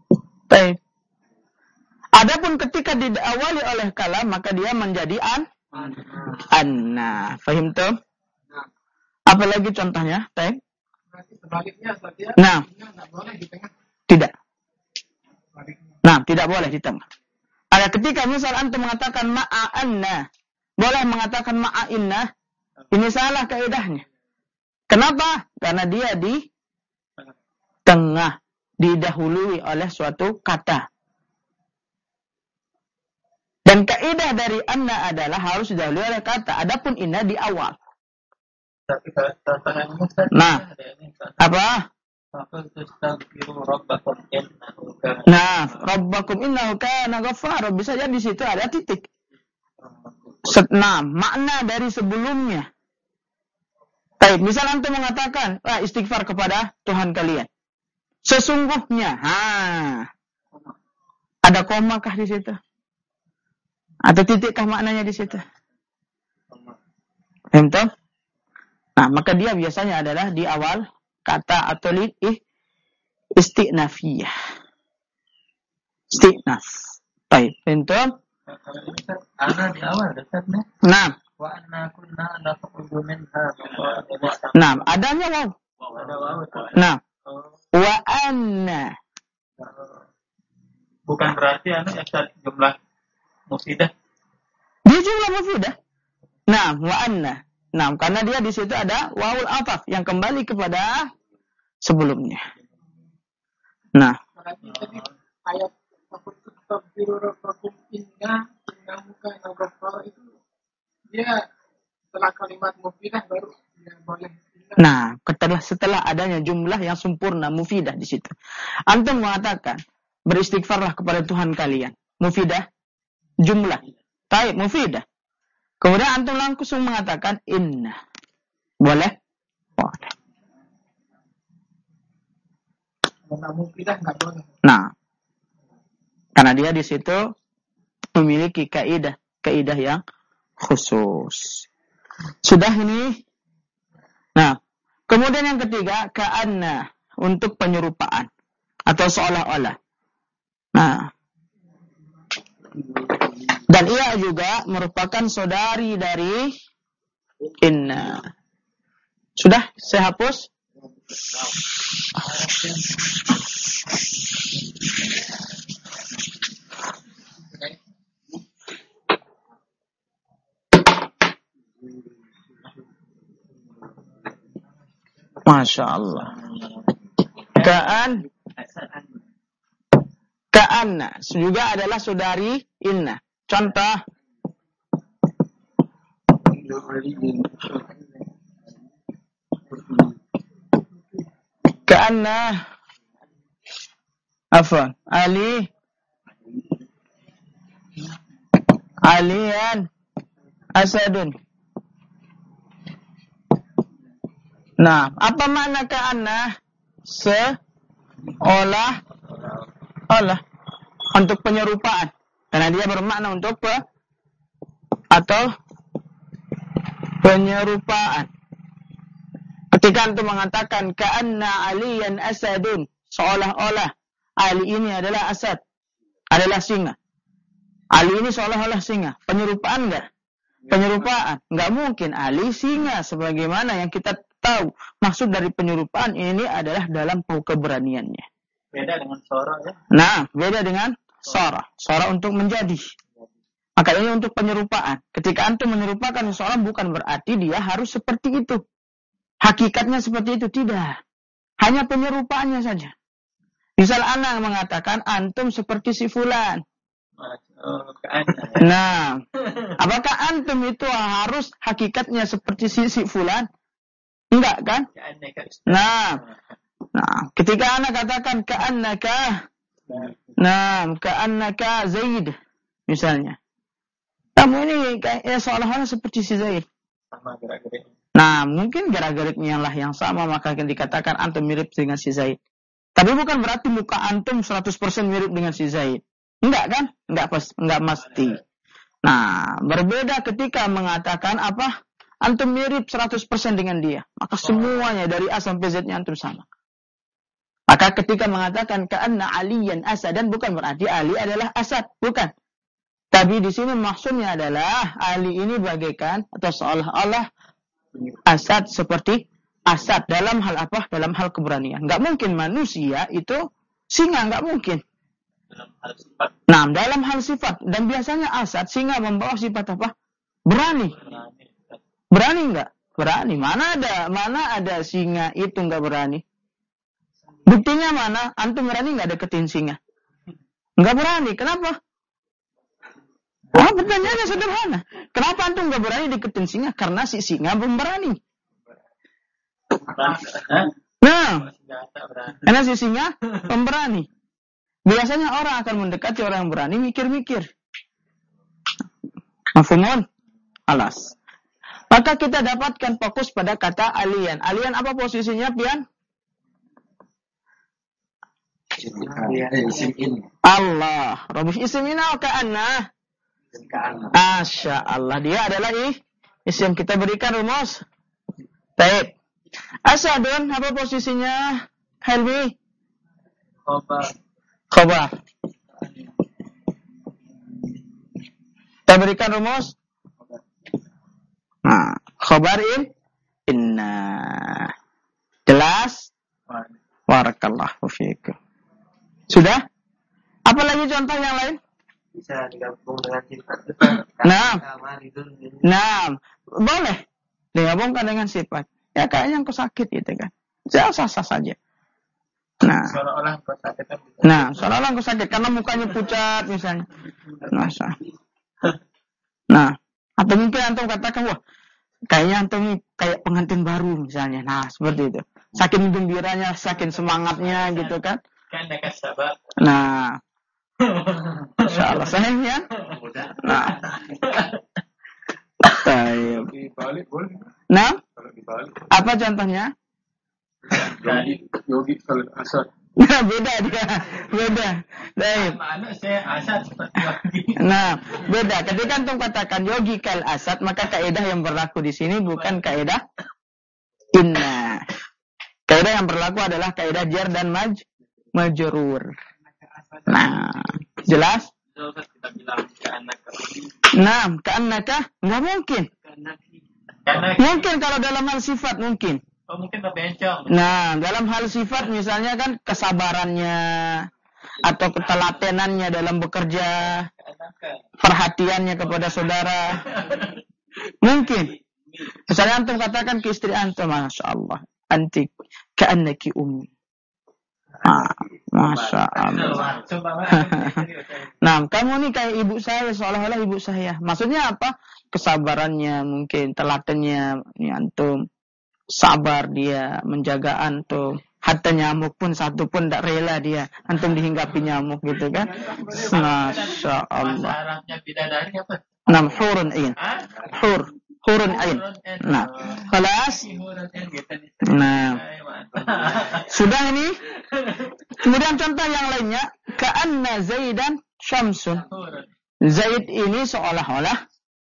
baik. Adapun ketika diawali oleh kalam maka dia menjadi Anna. Fahim tuh? Apalagi contohnya? Baik. Sebaliknya saja. Nah. Tidak boleh di tengah. Tidak. Nah, tidak boleh di tengah. Ada ketika misal antum mengatakan ma'a anna, boleh mengatakan ma'a inna, ini salah kaidahnya. Kenapa? Karena dia di tengah, didahului oleh suatu kata. Dan kaidah dari anna adalah harus didahului oleh kata. Adapun inna di awal. Nah, apa? Nah, Rabbakum innahu kana ghaffara. Bisa jadi di situ ada titik. Nah, makna dari sebelumnya. Baik, misal antum mengatakan, istighfar kepada Tuhan kalian. Sesungguhnya, ada komakah di situ? Atau titikkah maknanya di situ? Entah? Nah, maka dia biasanya adalah di awal kata atau isti'nafiyah. Isti'naf. Baik, entah? Ana di awal dasarnya. Nah. Wa anna kunna naqudu minha. Nah, adanya waw. Ada waw. Nah. Wa anna. Bukan berarti jumlah mufidah. Dia jumlah mufidah. Nah, wa anna. Nah, karena dia di situ ada wawul ataf yang kembali kepada sebelumnya. Nah. Berarti tadi ayat Rabbakum innahu kana ghaffara itu dia setelah kalimat mufidah baru dia boleh. Nah, setelah adanya jumlah yang sempurna mufidah di situ. Antum mengatakan beristighfarlah kepada Tuhan kalian. Mufidah jumlah. Taib mufidah. Kemudian antum langsung mengatakan inna. Boleh? Boleh. Mufidah enggak boleh. Nah, karena dia di situ memiliki kaidah yang khusus. Sudah ini. Nah, kemudian yang ketiga, ka'anna untuk penyerupaan atau seolah-olah. Nah, dan ia juga merupakan saudari dari inna. Sudah saya hapus? Masya Allah. Ka'anna juga adalah saudari inna. Contoh. Ka'anna Aliyan Asadun. Nah, apa makna ka'anna? Seolah-olah untuk penyerupaan. Karena dia bermakna untuk atau penyerupaan. Ketika antum mengatakan ka'anna aliyan asadun, seolah-olah Ali ini adalah asad, adalah singa. Ali ini seolah-olah singa. Penyerupaan enggak? Penyerupaan. Enggak mungkin Ali singa sebagaimana yang kita tahu. Maksud dari penyerupaan ini adalah dalam keberaniannya. Beda dengan sora ya? Nah, beda dengan sora. Sora untuk menjadi. Maka ini untuk penyerupaan. Ketika antum menyerupakan seseorang bukan berarti dia harus seperti itu. Hakikatnya seperti itu, tidak. Hanya penyerupaannya saja. Misal anak mengatakan antum seperti si fulan. Nah, apakah antum itu harus hakikatnya seperti si fulan? Enggak kan? Nah, ketika anak katakan ka'annaka Zaid misalnya. Kamu ini seolah-olah seperti si Zaid. Sama gerak-gerik. Nah, mungkin gerak-geriknya lah yang sama maka dikatakan antum mirip dengan si Zaid. Tapi bukan berarti muka antum 100% mirip dengan si Zaid. Enggak kan? Enggak mesti. Nah, berbeda ketika mengatakan apa? Antum mirip 100% dengan dia. Maka semuanya dari A sampai Z-nya antum sama. Maka ketika mengatakan ka'anna aliyan asadan bukan berarti Ali adalah asad. Bukan. Tapi di sini maksudnya adalah Ali ini bagaikan atau seolah-olah Asad seperti Asad dalam hal apa? Dalam hal keberanian. Nggak mungkin manusia itu singa, nggak mungkin. Nah, dalam hal sifat. Dan biasanya Asad, singa membawa sifat apa? Berani. Berani nggak? Berani. Mana ada singa itu nggak berani? Buktinya mana? Antum berani nggak deketin singa? Nggak berani. Kenapa? Pertanyaannya sederhana. Kenapa antum nggak berani deketin singa? Karena si singa belum berani. Nah, karena si singa pemberani. Biasanya orang akan mendekati orang yang berani mikir-mikir. Mafhumun? Alas. Maka kita dapatkan fokus pada kata alien. Alien apa posisinya, Pian? Allah. Rabbi isim ina ka'anna. Asya Allah. Dia adalah isim. Kita berikan rumus. Baik. Asadun apa posisinya? Helmi? Khobar. Kita berikan rumus. Nah, khobarin inna. Jelas? Barakallahu fiikum. Sudah? Apa lagi contoh yang lain? Bisa digabung dengan sifat. Nah, boleh digabungkan dengan sifat. Ya kayaknya engkau sakit gitu kan. Sah-sah saja. Nah, seolah-olah engkau sakit karena mukanya pucat misalnya. Nah, atau mungkin antum katakan, wah, kayaknya antum kayak pengantin baru misalnya. Nah, seperti itu. Saking gembiranya, saking semangatnya gitu kan. Nah, Masya Allah sayangnya. Nah, nah, apa contohnya? Yogi kalau Asad. Beda dia, beda. Baik. Nah, beda. Ketika antum katakan yogi kal asad, maka kaidah yang berlaku di sini bukan kaidah inna. Kaidah yang berlaku adalah kaidah jar dan majrur. Nah, jelas? Nah, ka'annaka nggak mungkin. Mungkin kalau dalam hal sifat mungkin. Mungkin terbencong. Nah, dalam hal sifat misalnya kan kesabarannya atau ketelatenannya dalam bekerja, perhatiannya kepada saudara. Mungkin. Misalnya antum katakan ke istri antum, Masya Allah, anti ka'annaki ummi. Masya Allah. Nah, kamu nih kayak ibu saya, seolah-olah ibu saya. Maksudnya apa? Kesabarannya mungkin, telatennya antum. Sabar dia menjaga antum. Hatta nyamuk pun satu pun tak rela dia antum dihinggapi nyamuk gitu kan. Masya Allah. Nam hurun ain. Hurun ain. Nah, kelas. Nah, sudah ini. Kemudian contoh yang lainnya, ka'anna Zaidan syamsun. Zaid ini seolah-olah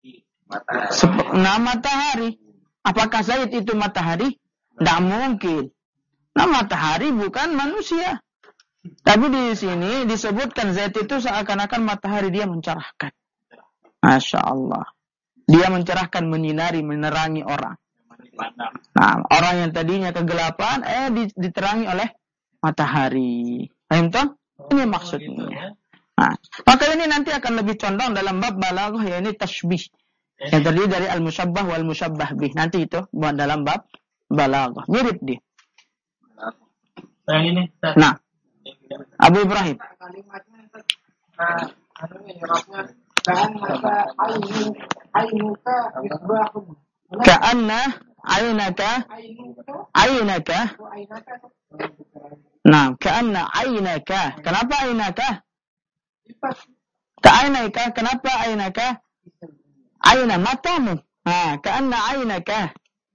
matahari. Apakah Zaid itu matahari? Tidak mungkin. Nah, matahari bukan manusia. Tapi di sini disebutkan Zaid itu seakan-akan matahari, dia mencerahkan. Masya Allah. Dia mencerahkan, menyinari, menerangi orang. Nah, orang yang tadinya kegelapan, diterangi oleh matahari. Paham toh? Ini maksudnya. Nah, maka ini nanti akan lebih condong dalam bab balaghah, yaitu tasybih. Yang terdiri dari al-musyabbah wal musyabbah bih. Nanti itu buat dalam bab balaghah. Mirip dia. Nah, Abu Ibrahim. Ka'anna aynaka. Nah, ka'anna aynaka. Kenapa aynaka? Ka'ainaka. Kenapa aynaka? Aina matamu. Ka'anna aynaka.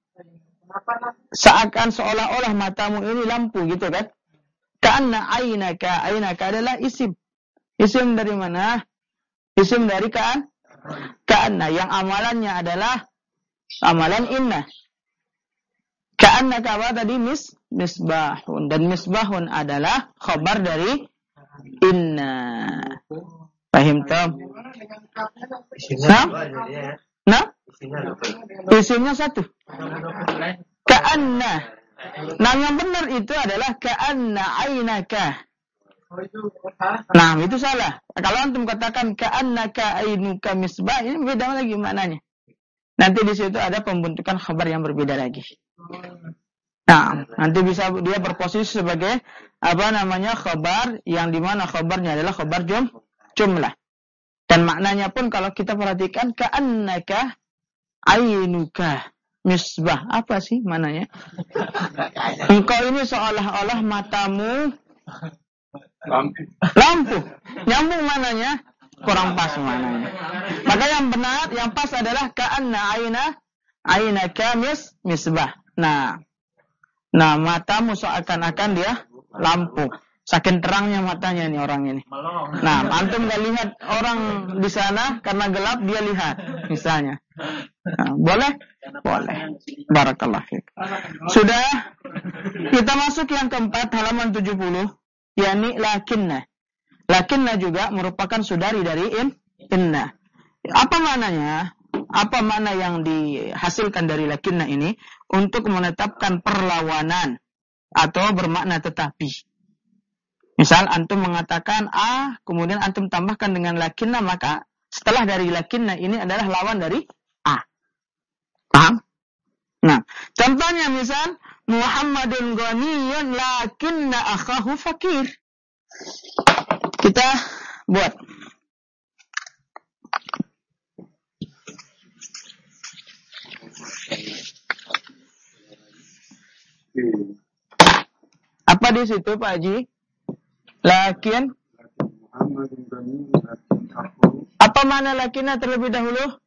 Seakan seolah-olah matamu ini lampu gitu kan. Ka'anna aynaka. Aynaka adalah isim. Isim dari mana? Isim dari ka'anna. Yang amalannya adalah amalan inna. Ka'annaka apa tadi? Misbahun. Dan misbahun adalah khabar dari inna. Fahim tam? Gimana dengan kapnya? Isinya Hah? dua jadi ya. Nah, Isinya dua. isimnya satu. Ka'anna. Nah, yang benar itu adalah ka'anna ainaka. Oh, itu salah. Nah, itu salah. Kalau antum katakan ka'annaka ainuka misbah, ini beda lagi maknanya. Nanti di situ ada pembentukan khabar yang berbeda lagi. Nah, nanti bisa dia berposisi sebagai khabar yang dimana khabarnya adalah khabar jumlah. Dan maknanya pun kalau kita perhatikan ka'annaka ainuka misbah. Apa sih maknanya? Engkau ini seolah-olah matamu lampu. Nyambung mananya? Kurang pas mananya. Maka yang benar, yang pas adalah ka'anna ainaka misbah. Nah, matamu seakan-akan dia lampu. Saking terangnya matanya nih orang ini. Nah, antum gak lihat orang di sana karena gelap dia lihat, misalnya. Nah, boleh? Boleh. Barakallah fiik. Sudah, kita masuk yang keempat, halaman 70. yakni lakinna. Lakinna juga merupakan saudari dari inna. Apa maknanya? Apa makna yang dihasilkan dari lakinna ini? Untuk menetapkan perlawanan atau bermakna tetapi. Misal antum mengatakan A, kemudian antum tambahkan dengan lakinna, maka setelah dari lakinna ini adalah lawan dari A. Paham? Nah, contohnya misal Muhammadun ghaniyun lakinna akhahu fakir. Kita buat. Apa di situ Pak Haji? Lakin. Apa mana lakinna terlebih dahulu?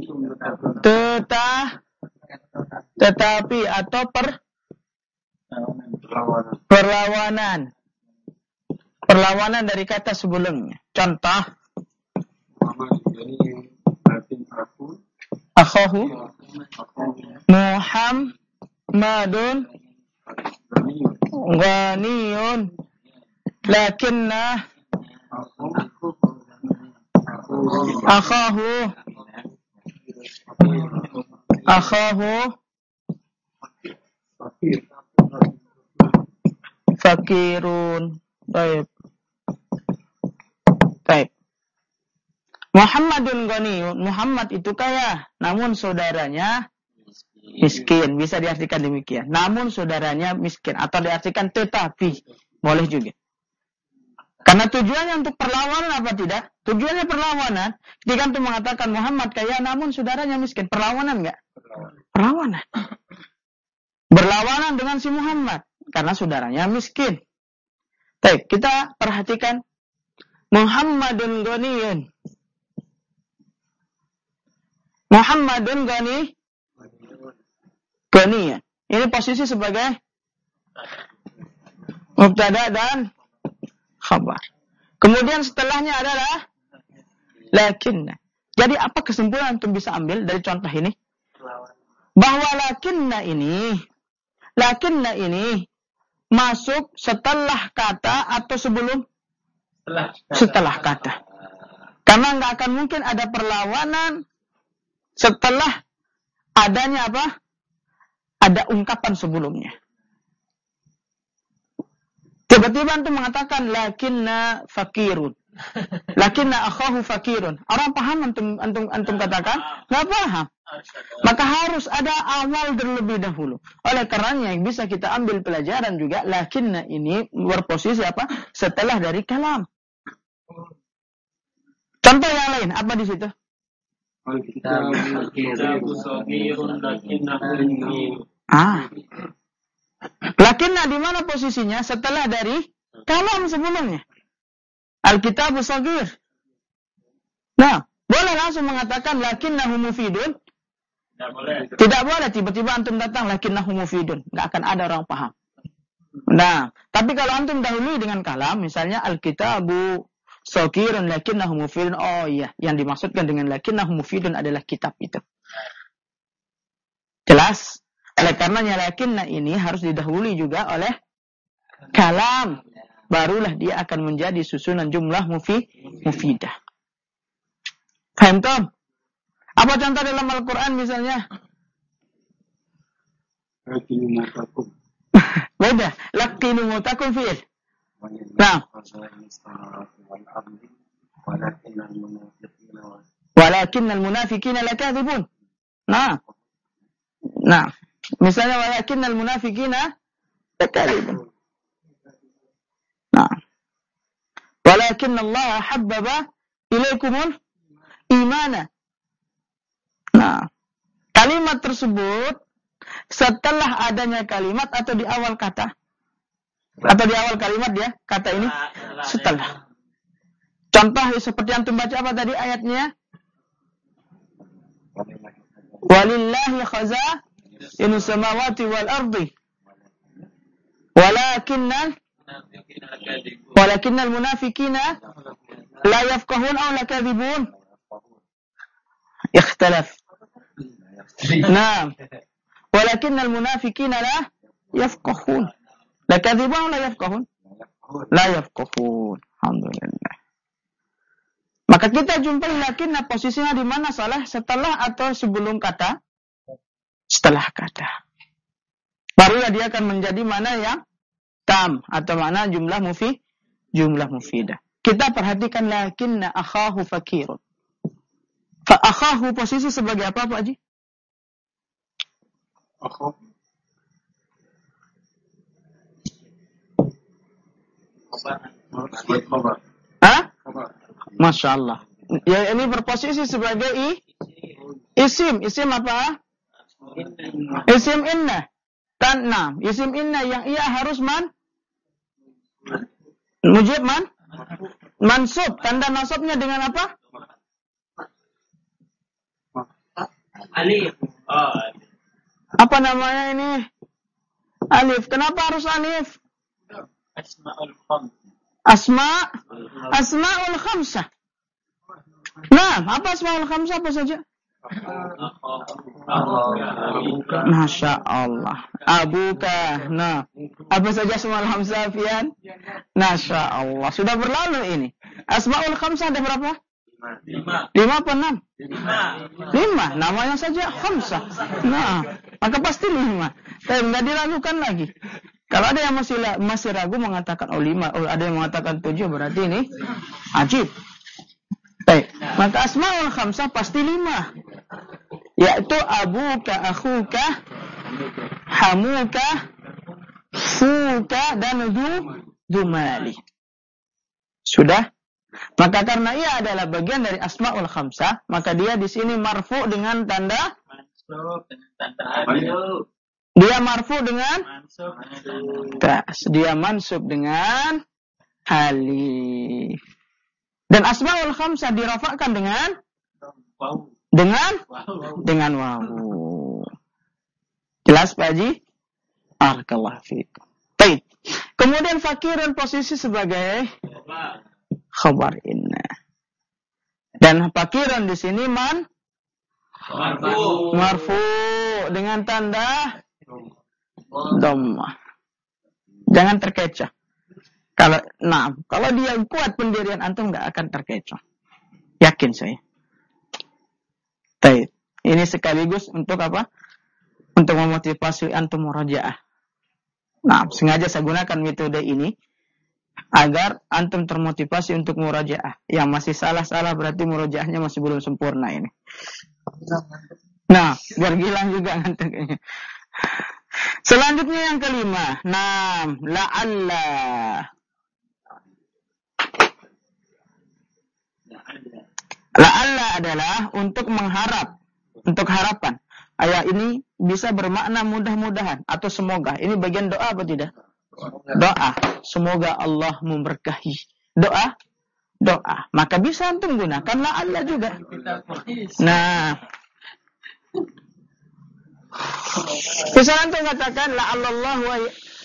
Tetapi atau perlawanan. Perlawanan dari kata sebelumnya. Contoh. Akhahu Muhammadun ghaniyun lakinna akhahu fakirun. Baik. Muhammadun ghaniyun. Muhammad itu kaya, namun saudaranya miskin. Bisa diartikan demikian. Namun saudaranya miskin. Atau diartikan tetapi. Boleh juga. Karena tujuannya untuk perlawanan apa tidak? Tujuannya perlawanan. Ketika antum mengatakan Muhammad kaya, namun saudaranya miskin. Perlawanan enggak? Perlawanan. Berlawanan dengan si Muhammad. Karena saudaranya miskin. Baik, kita perhatikan. Muhammadun ghaniyun. Muhammadun ghaniyun. Ini posisi sebagai mubtada dan khabar. Kemudian setelahnya adalah lakinna. Jadi apa kesimpulan antum bisa ambil dari contoh ini? Bahwa lakinna ini masuk setelah kata atau sebelum? Setelah kata. Karena nggak akan mungkin ada perlawanan setelah adanya apa? Ada ungkapan sebelumnya. Tiba-tiba antum mengatakan lakinna fakirun. Lakinna akhahu fakirun. Orang paham antum katakan? Enggak paham. Maka harus ada awal terlebih dahulu. Oleh karenanya yang bisa kita ambil pelajaran juga lakinna ini berposisi apa? Setelah dari kalam. Contoh yang lain apa di situ? Lakinna di mana posisinya? Setelah dari kalam sebelumnya. Alkitabu shagir. Nah, boleh langsung mengatakan lakinnahu mufidun? Tidak boleh. Tiba-tiba antum datang lakinnahu mufidun. Nggak akan ada orang paham. Nah, tapi kalau antum dahului dengan kalam, misalnya alkitabu shagirun lakinnahu mufidun. Oh iya, yang dimaksudkan dengan lakinnahu mufidun adalah kitab itu. Jelas? Oleh karenanya lakinna ini harus didahului juga oleh kalam. Barulah dia akan menjadi susunan jumlah mufidah. Paham Tom? Apa contoh dalam Al-Quran misalnya? Beda. Laqinu mautakum fi'il. Nah. Walakinnal munafiqina lakadzibun. Nah. Misalnya walakinnal munafiqina lakadzibun. Nah. Walakinnallaha habbaba ilaikumul imana. Nah, kalimat tersebut setelah adanya kalimat atau di awal kata? Atau di awal kalimat ya, kata ini? Setelah. Contoh seperti yang baca apa tadi ayatnya? Walillahi khaza'inus samawati wal ardi. Walakinnal munafiqina la yafqahun aw lakadzibun. Ikhtilaf. Naam. Walakinnal munafiqina la yafqahun. Lakadzibun aw la yafqahun? La yafqahun. Alhamdulillah. Maka kita jumpai lakinna posisinya di mana salah? Setelah atau sebelum kata? Setelah kata. Barulah dia akan menjadi mana yang tam atau mana jumlah mufidah. Kita perhatikan lakinna akhahu fakirun. Fa akhahu posisi sebagai apa Pak Haji? Akhahu. Hah? Masya Allah. Ya, ini berposisi sebagai isim. Isim apa? Isim inna. Tanam. Isim inna yang ia harus mujib mansub. Tanda nasabnya dengan apa? Alif. Apa namanya ini? Alif. Kenapa harus alif? Asma'ul khamsah. Nah, apa asma'ul khamsah apa saja? Masya Allah. Abuka. Nah, apa saja asma'ul khamsah, Fian? Masya Allah. Sudah berlalu ini. Asma'ul khamsah ada berapa? 5 apa 6? 5. Namanya saja khamsah. Nah, maka pasti 5. Tapi tidak diragukan lagi. Kalau ada yang masih ragu mengatakan 5, ada yang mengatakan 7, berarti ini ajib. Baik, maka asmaul khamsah pasti 5. Yaitu abuka, akhuka, hamuka, fuka, dan dumali. Sudah? Maka karena ia adalah bagian dari asmaul khamsah, maka dia di sini marfu dengan tanda dia marfu dengan dia mansub dengan alif. Dan asmaul khamsah dirafa'kan dengan wawu. Jelas Pak Haji? Barakallahu fiikum. Baik. Kemudian fakirun posisi sebagai khabar inna. Dan fakirun di sini marfu dengan tanda dhammah. Jangan terkecoh. Kalau dia kuat pendirian antum enggak akan terkecoh. Yakin saya. Baik. Ini sekaligus untuk apa? Untuk memotivasi antum murajaah. Nah, sengaja saya gunakan metode ini agar antum termotivasi untuk murajaah. Yang masih salah-salah berarti murajaahnya masih belum sempurna ini. Nah, biar gilang juga ngantuknya. Selanjutnya yang kelima. La'alla. La'alla adalah untuk mengharap, untuk harapan. Ayat ini bisa bermakna mudah-mudahan atau semoga. Ini bagian doa apa tidak? Doa. Semoga Allah memberkahi. Doa. Maka bisa antum gunakan la'alla juga. Nah, bisa antum katakan la'allallahu.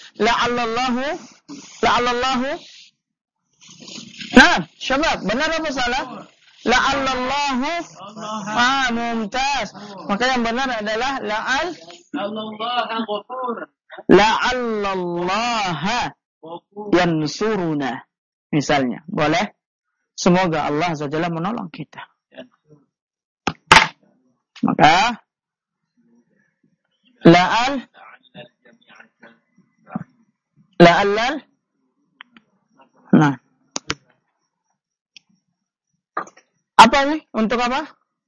Nah, syabab, benar apa salah? La'allallahu. Mumtaz. Maka yang benar adalah la'allallaha yansuruna. Misalnya, boleh? Semoga Allah SWT menolong kita. Maka la'allal nah. Apa ini? Untuk apa?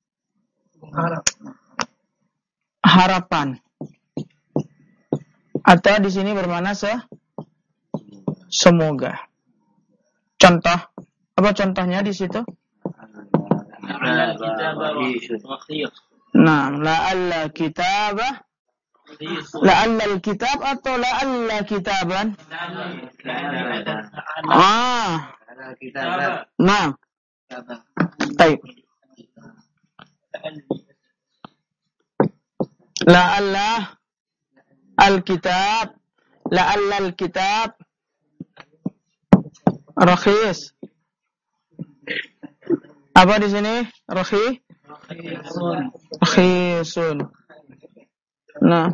Harapan. Atau di sini bermakna semoga. Contoh. Apa contohnya di situ? Nah, la'alla kitabah. La'alla kitab atau la'alla kitaban? Nah. Baik. La'alla al-kitab. La'alla al-kitab rakhis. Apa di sini? Rakhisun. Nah.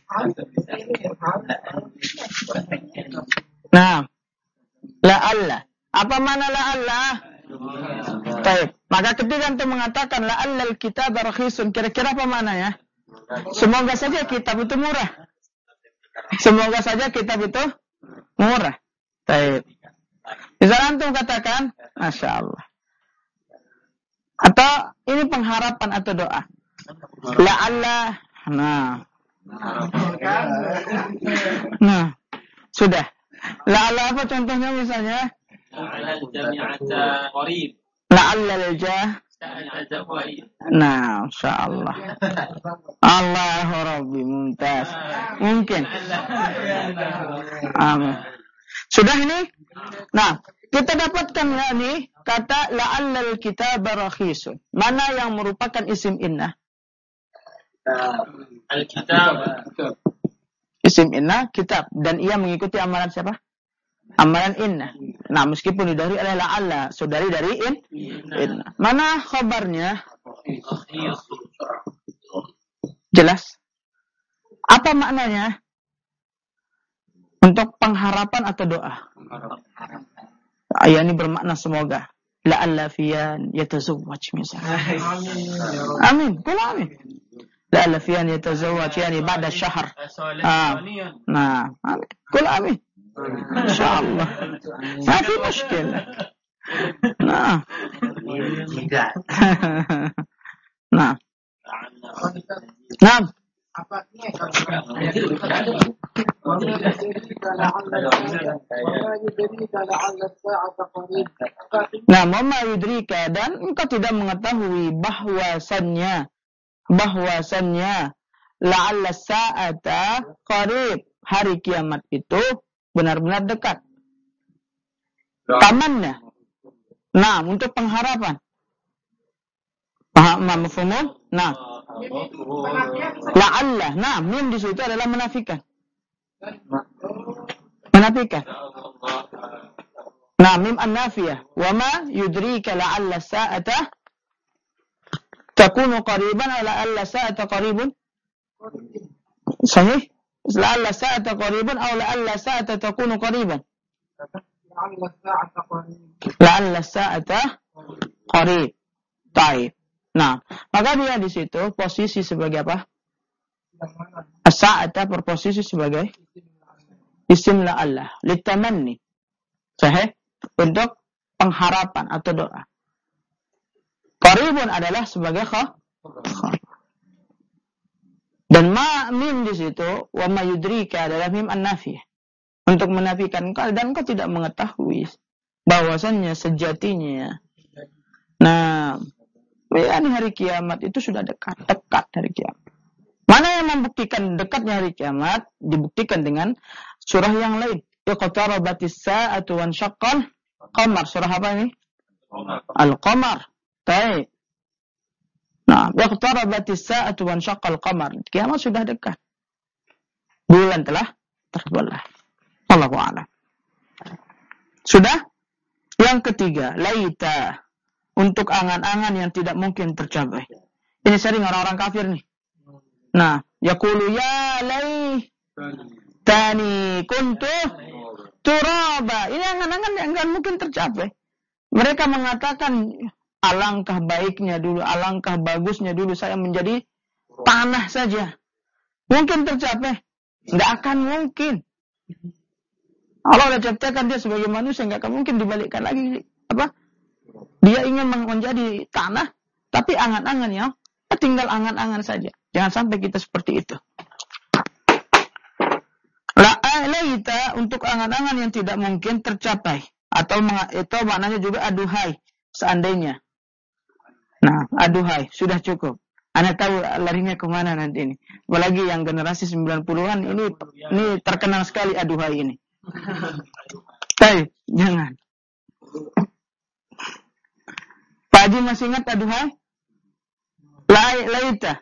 La'alla. Apa mana la'alla? Baik. Maka ketika antum mengatakan la'alla al-kitab rakhisun, kira-kira apa maknanya? Semoga saja kitab itu murah. Semoga saja kitab itu murah. Baik. Bisa antum katakan, Masya Allah. Atau ini pengharapan atau doa. La'alla. Nah. Sudah. La'alla apa contohnya misalnya? La'alla al-jah. Nah, Masya Allah. Allahu Rabbi mumtaz. Mungkin. Amin. Sudah ini? Nah, kita dapatkan ini kata la'allal kitab rakhisun. Mana yang merupakan isim innah? Al-kitab. Isim innah kitab dan ia mengikuti amalan siapa? Amalan innah. Nah, meskipun didahului oleh la'alla, saudari dari innah. Mana khabarnya? Jelas? Apa maknanya? Untuk pengharapan atau doa? Ayat ini bermakna semoga. La'alla fiyan yatazawwaj misalnya. Amin. Qul amin. La'alla fiyan yatazawwaj yani ba'da syahr. Nah, amin. Qul amin. Insyaallah. Ma fi mushkilah. Nah. Nah. Nah. Nah, mama yudrika dan engkau tidak mengetahui bahwasannya la'alla sa'ata qarib, hari kiamat itu benar-benar dekat. Tamannya. Nah, untuk pengharapan. Paham mafhum? Nah. La'alla. Nah, mim di situ adalah menafikan. Menafikan. Nah, mim an-nafiyah. Wa ma yudrika la'alla sa'ata takunu qariban atau la'alla sa'ata qaribun? Sahih? La'alla sa'ata qariban atau la'alla sa'ata takunu qariban? La'alla sa'ata qarib. Taib. Nah, maka dia di situ posisi sebagai apa? As-sa'ata berposisi sebagai isim la'alla, litamanni. Sahih? Untuk pengharapan atau doa. Qaribun adalah sebagai khabar. Dan mim di situ wa ma yudrika adalah mim an-nafiyah. Untuk menafikan engkau dan engkau tidak mengetahui bahwasannya sejatinya. Nah, yakni hari kiamat itu sudah dekat hari kiamat. Mana yang membuktikan dekatnya hari kiamat? Dibuktikan dengan surah yang lain. Iqtarabatis sa'atu wan syaqqal qamar. Surah apa ini? Al-Qamar. Baik. Nah, iqtarabatis sa'atu wan syaqqal qamar. Kiamat sudah dekat. Bulan telah terbelah. Wallahu a'lam. Sudah? Yang ketiga, laita. Untuk angan-angan yang tidak mungkin tercapai. Ini sering orang-orang kafir nih. Nah, yaqulu ya laitani kuntu turaba. Ini angan-angan yang enggak mungkin tercapai. Mereka mengatakan alangkah baiknya dulu, alangkah bagusnya dulu saya menjadi tanah saja. Mungkin tercapai? Nggak akan mungkin. Allah udah ciptakan dia sebagai manusia, nggak akan mungkin dibalikkan lagi. Dia ingin menjadi tanah, tapi angan-angannya tinggal angan-angan saja. Jangan sampai kita seperti itu. Laita untuk angan-angan yang tidak mungkin tercapai. Atau itu maknanya juga aduhai. Seandainya. Nah, aduhai. Sudah cukup. Anda tahu larinya kemana nanti ini. Apalagi yang generasi 90-an ini terkenal sekali aduhai ini. Baik, jangan. Pak Haji masih ingat aduhai? Laita.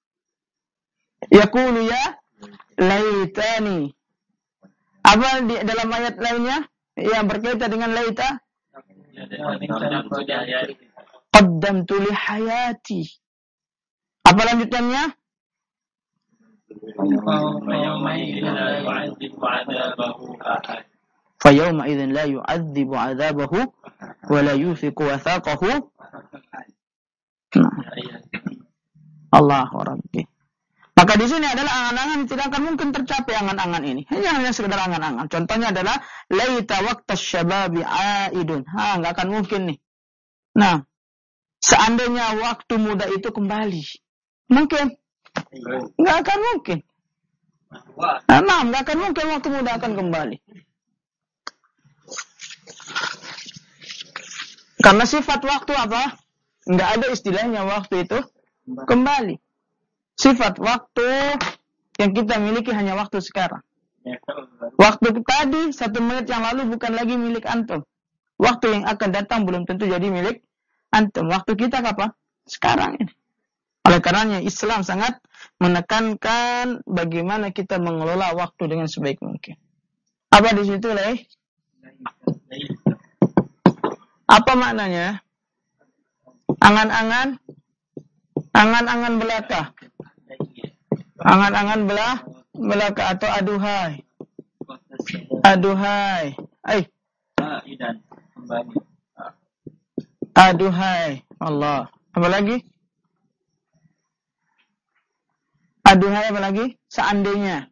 Yaqulu ya laitani. Apa di dalam ayat lainnya yang berkaitan dengan laita? Qaddamtu li hayati. Apa lanjutannya? Fayawma idzin la yu'adzibu 'adzabahu wa la yuthiqu wathaqahu. Allahu Rabbi. Maka di sini adalah angan-angan tidak akan mungkin tercapai angan-angan ini. Hanya sekedar angan-angan. Contohnya adalah laita waqtas syababi aidun. Enggak akan mungkin nih. Nah, seandainya waktu muda itu kembali. Mungkin. Enggak akan mungkin. Enggak akan mungkin waktu muda akan kembali. Karena sifat waktu apa? Enggak ada istilahnya waktu itu kembali. Sifat waktu yang kita miliki hanya waktu sekarang. Waktu tadi 1 menit yang lalu bukan lagi milik antum. Waktu yang akan datang belum tentu jadi milik antum. Waktu kita kapan? Sekarang ini. Oleh karenanya Islam sangat menekankan bagaimana kita mengelola waktu dengan sebaik mungkin. Apa di situ, Leh? Apa maknanya? Angan-angan belaka. Angan-angan belaka atau aduhai. Aduhai. Aduhai. Allah. Apa lagi? Aduhai apa lagi? Seandainya.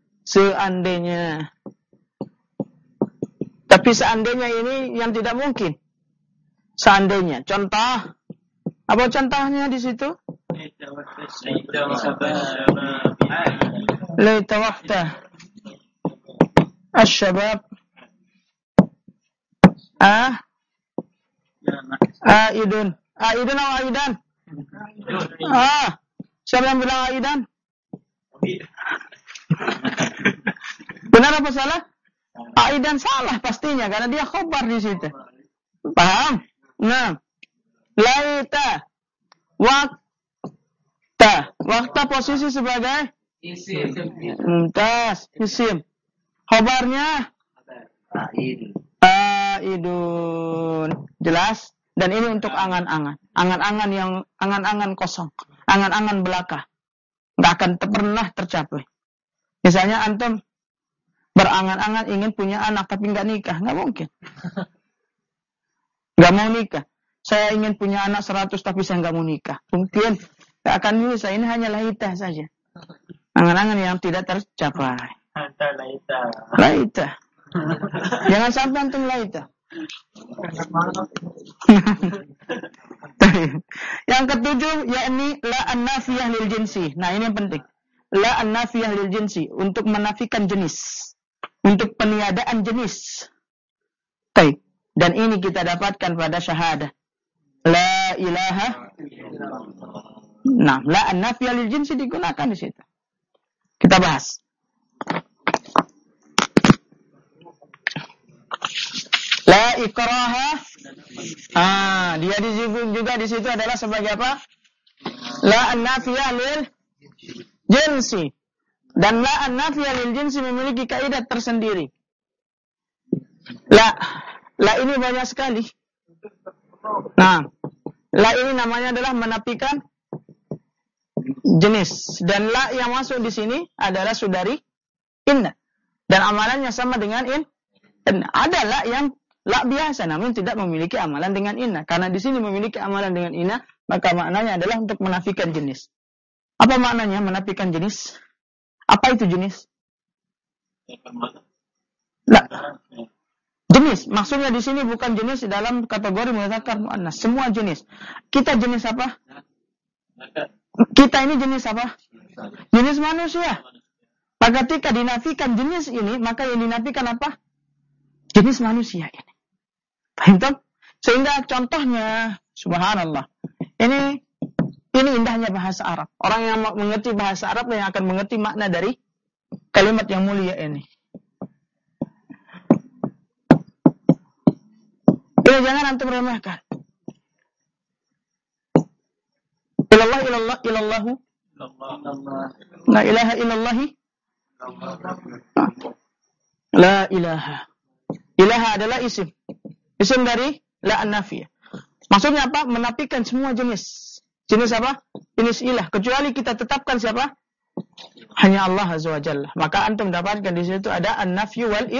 Tapi seandainya ini yang tidak mungkin. Seandainya. Contoh. Apa contohnya di situ? Laita waqta asy-syabab aidun atau aidan? Siapa yang bilang aidan? Benar apa salah? Aidan salah pastinya karena dia khobar di situ. Paham? Nah, laita wakta posisi sebagai isim. Mumtaz, isim. Khobarnya aidun. Jelas? Dan ini untuk angan-angan. Angan-angan kosong. Angan-angan belaka. Enggak akan pernah tercapai. Misalnya antum berangan-angan ingin punya anak tapi enggak nikah, enggak mungkin. Enggak mau nikah. Saya ingin punya anak 100 tapi saya enggak mau nikah. Mungkin enggak akan bisa. Ini hanya laita saja. Angan-angan yang tidak tercapai. Laita. Jangan sampai antum laita. Yang ketujuh yakni la an-nafiyah lil jinsi. Nah, ini yang penting. La an-nafiyah lil jinsi untuk menafikan jenis. Untuk peniadaan jenis. Baik. Dan ini kita dapatkan pada syahadah. La ilaha. Nah, la an-nafiyah lil jinsi digunakan di situ. Kita bahas. La ikraha. Dia disebut juga di situ adalah sebagai apa? La an-nafiyah lil jinsi. Dan la an-nafiyah lil jinsi memiliki kaidah tersendiri. La ini banyak sekali. Nah, la ini namanya adalah menafikan jenis. Dan la yang masuk di sini adalah saudari inna. Dan amalannya sama dengan inna. Ada la yang la biasa namun tidak memiliki amalan dengan inna. Karena di sini memiliki amalan dengan inna, maka maknanya adalah untuk menafikan jenis. Apa maknanya menafikan jenis? Apa itu jenis? Lah, jenis. Maksudnya di sini bukan jenis dalam kategori mudzakkar muannas. Semua jenis. Kita jenis apa? Kita ini jenis apa? Jenis manusia. Maka ketika dinafikan jenis ini, maka yang dinafikan apa? Jenis manusia ini. Paham? Sehingga contohnya, subhanallah. Ini indahnya bahasa Arab. Orang yang mengerti bahasa Arab yang akan mengerti makna dari kalimat yang mulia ini. Ini jangan antum remehkan. Ilallahu. La ilaha illallahi. La ilaha. Ilaha adalah isim. Isim dari la an-nafiyah. Maksudnya apa? Menafikan semua jenis. Jenis apa? Jenis ilah. Kecuali kita tetapkan siapa? Hanya Allah Azza wa Jalla. Maka antum dapatkan di situ ada an-nafyu wal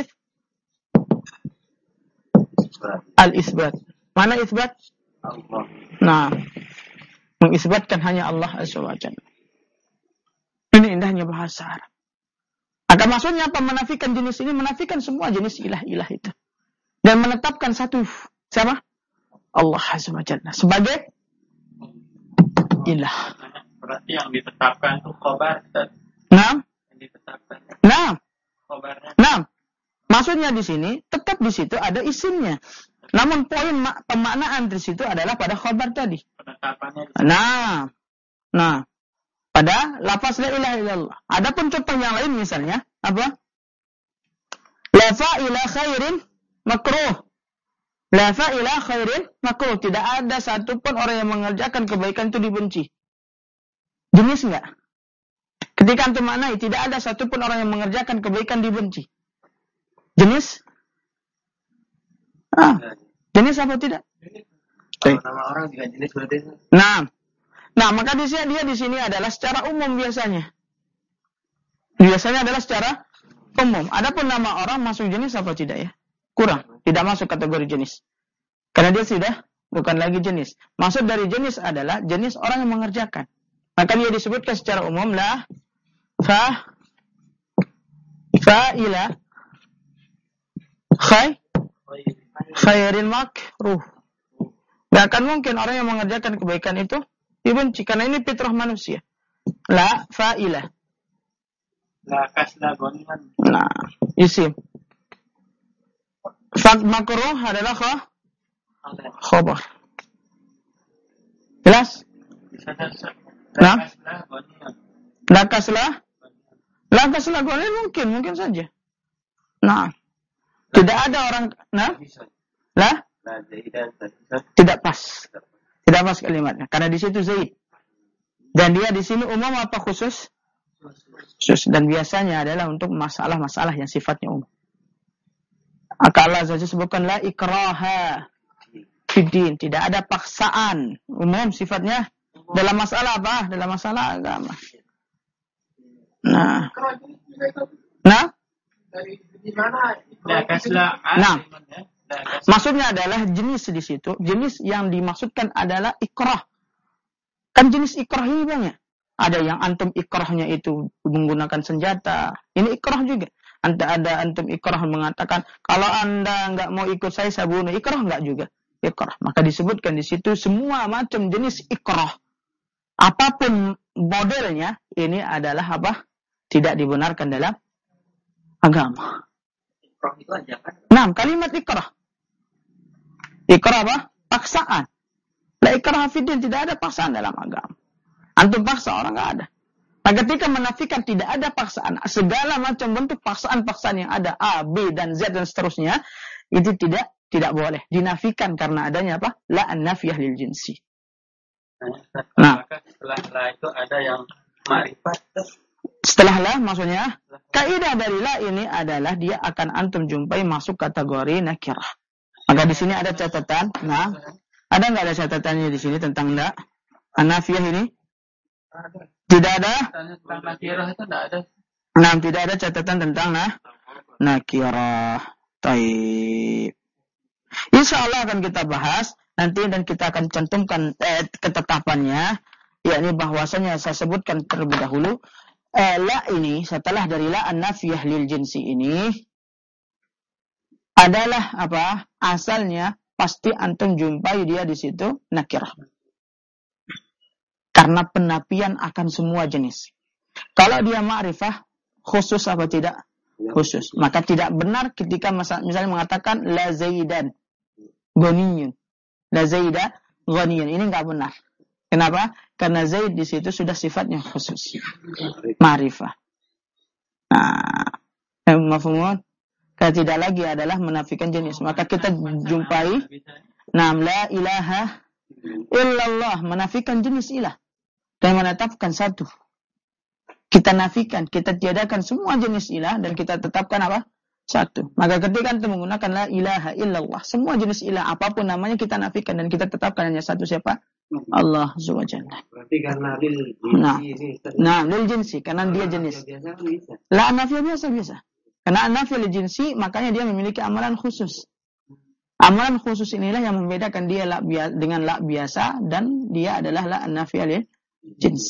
al-isbat. Mana isbat? Allah. Nah, mengisbatkan hanya Allah Azza wa Jalla. Ini indahnya bahasa Arab. Maka maksudnya apa? Menafikan jenis ini, menafikan semua jenis ilah-ilah itu. Dan menetapkan satu, siapa? Allah Azza wa Jalla sebagai ilah. Berarti yang ditetapkan itu khobar. Nah, Yang ditetapkan. Khobarnya. Nah, maksudnya di sini tetap di situ ada isimnya. Namun poin pemaknaan di situ adalah pada khobar tadi. Penetapannya. Nah, pada lafaz la ilaha illallah. Adapun contoh yang lain misalnya apa? La fa'ila khairin makruh. La fa'ila khairin makruh. Tidak ada satupun orang yang mengerjakan kebaikan itu dibenci. Jenis enggak? Ketika antum maknai, tidak ada satupun orang yang mengerjakan kebaikan dibenci. Jenis? Jenis apa tidak? Kalau nama orang juga jenis berarti. Nah, maka dia di sini adalah secara umum biasanya. Biasanya adalah secara umum. Adapun nama orang masuk jenis apa tidak ya? Kurang, tidak masuk kategori jenis. Karena dia sudah bukan lagi jenis. Maksud dari jenis adalah jenis orang yang mengerjakan. Maka dia disebutkan secara umum la fa'ila khairin makruh. Gak akan mungkin orang yang mengerjakan kebaikan itu dibenci. Karena ini fitrah manusia. La fa'ila. La kasla goniman. Nah, isim. Fa'il makruh adalah khabar. Jelas? Nah, la kasla mungkin saja. Nah, tidak ada orang. Nah, tidak pas. Tidak pas kalimatnya. Karena di situ Zaid. Dan dia di sini umum apa khusus? Khusus. Dan biasanya adalah untuk masalah-masalah yang sifatnya umum. Allah saja sebutkan la ikraha fiddin. Tidak ada paksaan. Umum sifatnya. Dalam masalah apa? Dalam masalah agama. Nah. Dari mana? Maksudnya adalah jenis di situ. Jenis yang dimaksudkan adalah ikrah. Kan jenis ikrah ini banyak. Ada yang antum ikrahnya itu menggunakan senjata. Ini ikrah juga. Ada antum ikrah mengatakan, kalau anda nggak mau ikut saya bunuh. Ikrah nggak juga. Ikrah. Maka disebutkan di situ semua macam jenis ikrah. Apapun modelnya, ini adalah apa? Tidak dibenarkan dalam agama. Ikrah itu aja kan? Nah, kalimat ikrah. Ikrah apa? Paksaan. La ikrah fiddin, tidak ada paksaan dalam agama. Antum paksa orang nggak ada. Nah, ketika menafikan tidak ada paksaan, segala macam bentuk paksaan-paksaan yang ada A, B dan Z dan seterusnya, itu tidak boleh dinafikan karena adanya apa? La an-nafiyah lil jinsi. Nah, setelah la itu ada yang ma'rifat. Setelah la maksudnya kaidah dari la ini adalah dia akan antum jumpai masuk kategori nakirah. Maka di sini ada catatan. Nah, ada nggak ada catatannya di sini tentang la an-nafiyah ini? Tidak ada. Tentang nakirah itu tidak ada. Nah, tidak ada catatan tentang nakirah. Taib. Insya Allah akan kita bahas nanti dan kita akan cantumkan ketetapannya. yakni bahwasanya saya sebutkan terlebih dahulu, la ini setelah dari la an-nafiyah lil jinsi ini adalah apa? Asalnya pasti antum jumpai dia di situ nakirah. Karena penafian akan semua jenis. Kalau dia ma'rifah, khusus apa tidak? Khusus. Maka tidak benar ketika misalnya mengatakan la zaidan ghaniyun. La zaida ghaniyun. Ini enggak benar. Kenapa? Karena zaid di situ sudah sifatnya khusus. Ma'rifah. Nah, mafhumun? Kalau tidak lagi adalah menafikan jenis. Maka kita jumpai nam la ilaha illallah, menafikan jenis ilah dan menetapkan satu. Kita nafikan, kita tiadakan semua jenis ilah dan kita tetapkan apa? Satu. Maka ketika kita menggunakan la ilaha illallah, semua jenis ilah apapun namanya kita nafikan dan kita tetapkan hanya satu, siapa? Allah Subhanahu wa ta'ala. Berarti karena lil jinsi. Nah, lil jinsi karena dia jenis. La nafiyah biasa. Karena nafiyah lil jinsi makanya dia memiliki amalan khusus. Amalan khusus inilah yang membedakan dia dengan la biasa dan dia adalah la nafiyah lil jins.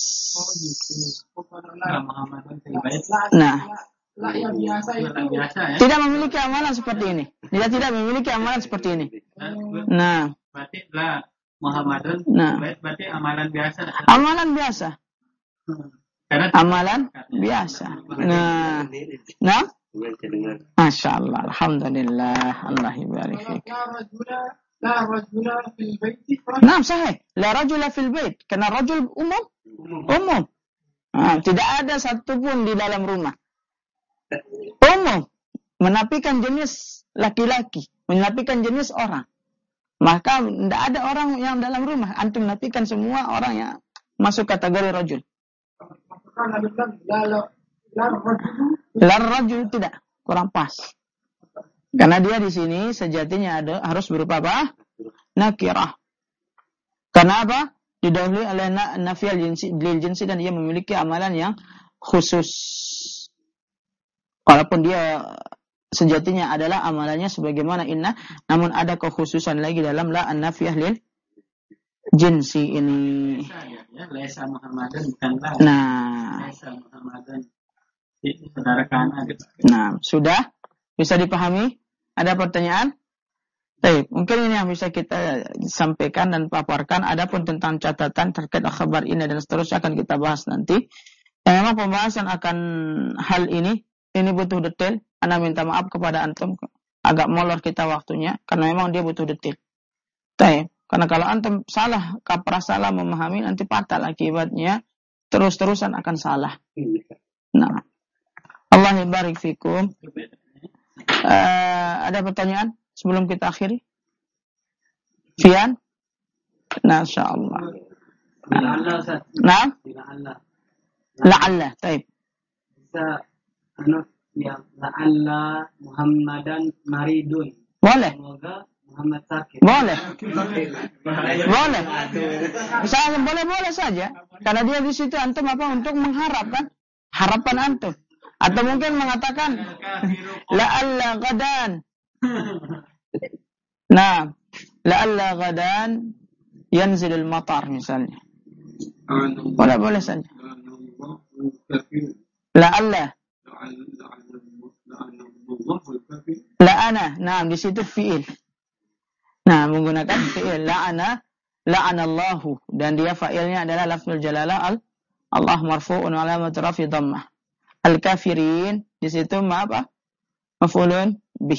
Nah, La yang biasa itu tidak memiliki amalan seperti ini. Dia tidak memiliki amalan seperti ini. Nah, berarti la Muhammadun. Nah. Berarti amalan biasa. Amalan biasa. Karena Amalan biasa. Nah, Masya Allah, Alhamdulillah, Allah ibarik fik. la rajula fil baiti. Nah, sahih. La rajula fil bait. Karena rajul umum. Nah, tidak ada satupun di dalam rumah. Umum. Menafikan jenis laki-laki. Menafikan jenis orang. Maka tidak ada orang yang dalam rumah. Antum nafikan semua orang yang masuk kategori rajul. Maka Nabi bilang la rajulu. La rajul tidak. Kurang pas. Karena dia di sini sejatinya harus berupa apa? Nakirah. Karena apa? Didahului oleh nafiyal jinsi dan dia memiliki amalan yang khusus. Walaupun dia sejatinya adalah amalannya sebagaimana inna, namun ada kekhususan lagi dalam la an-nafiyah lil jinsi ini. Laisa Muhammadan bukan la. Nah, Laisa Muhammadan. Itu saudara kana gitu. nah, sudah bisa dipahami? Ada pertanyaan? Baik, mungkin ini yang bisa kita sampaikan dan paparkan. Adapun tentang catatan terkait kabar ini dan seterusnya akan kita bahas nanti. Yang memang pembahasan akan hal ini butuh detail. Anda minta maaf kepada antum, agak molor kita waktunya karena memang dia butuh detail. Baik, karena kalau antum salah, kaprah salah memahami, nanti fatal akibatnya, terus-terusan akan salah. Nah, Allah barik fikum. Ada pertanyaan sebelum kita akhiri? Fian? Masya Allah. Nah? La'alla, taib. Bisa ya la'alla Muhammadan maridun. Boleh. Semoga Muhammad sakit. Boleh. Boleh. Misalnya boleh-boleh saja. Karena dia di situ antum apa untuk mengharapkan harapan antum. Atau mungkin mengatakan la'alla gadan. Nah, la'alla gadan yanzilul matar misalnya. Boleh saja. La'alla. La'ana. Nah, di situ fi'il. Nah, menggunakan fi'il la'anallahu dan dia fa'ilnya adalah lafzul jalalah Allah marfu'un wa alamat rafi dhammah. Al-kafirin di situ apa? Maf'ulun bih.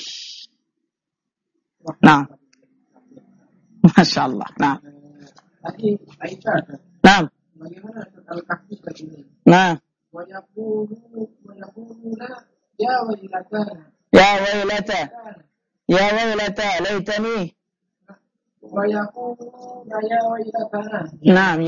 Nah. Masya Allah. Nah. Tadi Aisyah. Nah. Bagaimana kalau kafir begini? Nah. Wa yaquluna ya wailatana. Ya wailata. Ya wailata laitani. Wa yaquluna ya wailatana. Naam,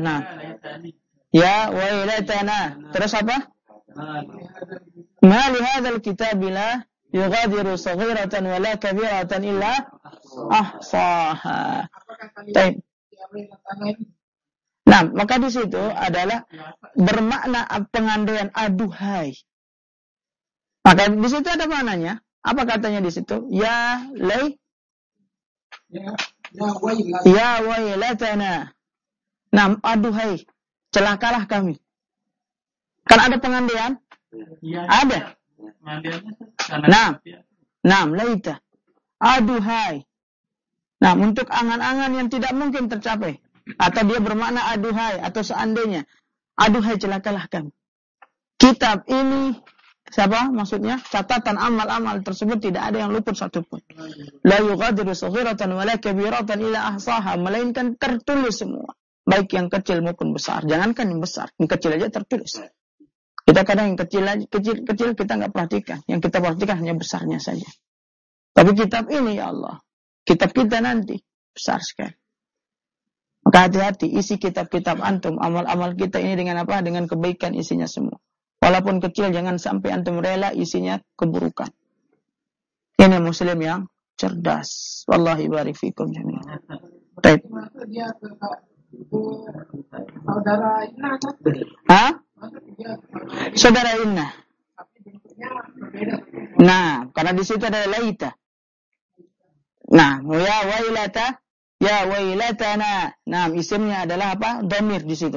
ya wailatana. Terus apa? Ma li hadzal kitab la yughadiru saghiratan wala kabiratan illa ahsaha. Apakah Baik. ya wailatana ini? Nah, maka di situ adalah bermakna pengandaian aduhai. Maka di situ ada maknanya. Apa katanya di situ? Ya Ya wailatana. wailatana. Nah, aduhai, celakalah kami. Kan ada pengandaian? Iya. Ada. Pengandaiannya Nah, laita. Aduhai. Nah, untuk angan-angan yang tidak mungkin tercapai. Atau dia bermakna aduhai. Atau seandainya. Aduhai, celakalah kami. Kitab ini, siapa maksudnya? Catatan amal-amal tersebut tidak ada yang luput satupun. La yughadiru saghiratan wa la kabiratan illa ahsaha. Melainkan tertulis semua. Baik yang kecil maupun besar. Jangankan yang besar. Yang kecil aja tertulis. Kita kadang yang kecil kita nggak perhatikan. Yang kita perhatikan hanya besarnya saja. Tapi kitab ini ya Allah. Kitab kita nanti. Besar sekali. Maka hati-hati. Isi kitab-kitab antum. Amal-amal kita ini dengan apa? Dengan kebaikan isinya semua. Walaupun kecil jangan sampai antum rela isinya keburukan. Ini muslim yang cerdas. Wallahi barik fikum jami'an. Baik. Dia ke saudara Inna kan? Hah? Dia Saudara Inna. tapi bentuknya berbeda. Nah, karena di situ ada laita. Nah, ya wailata, ya wailatana. Nah, isimnya adalah apa? Dhamir di situ.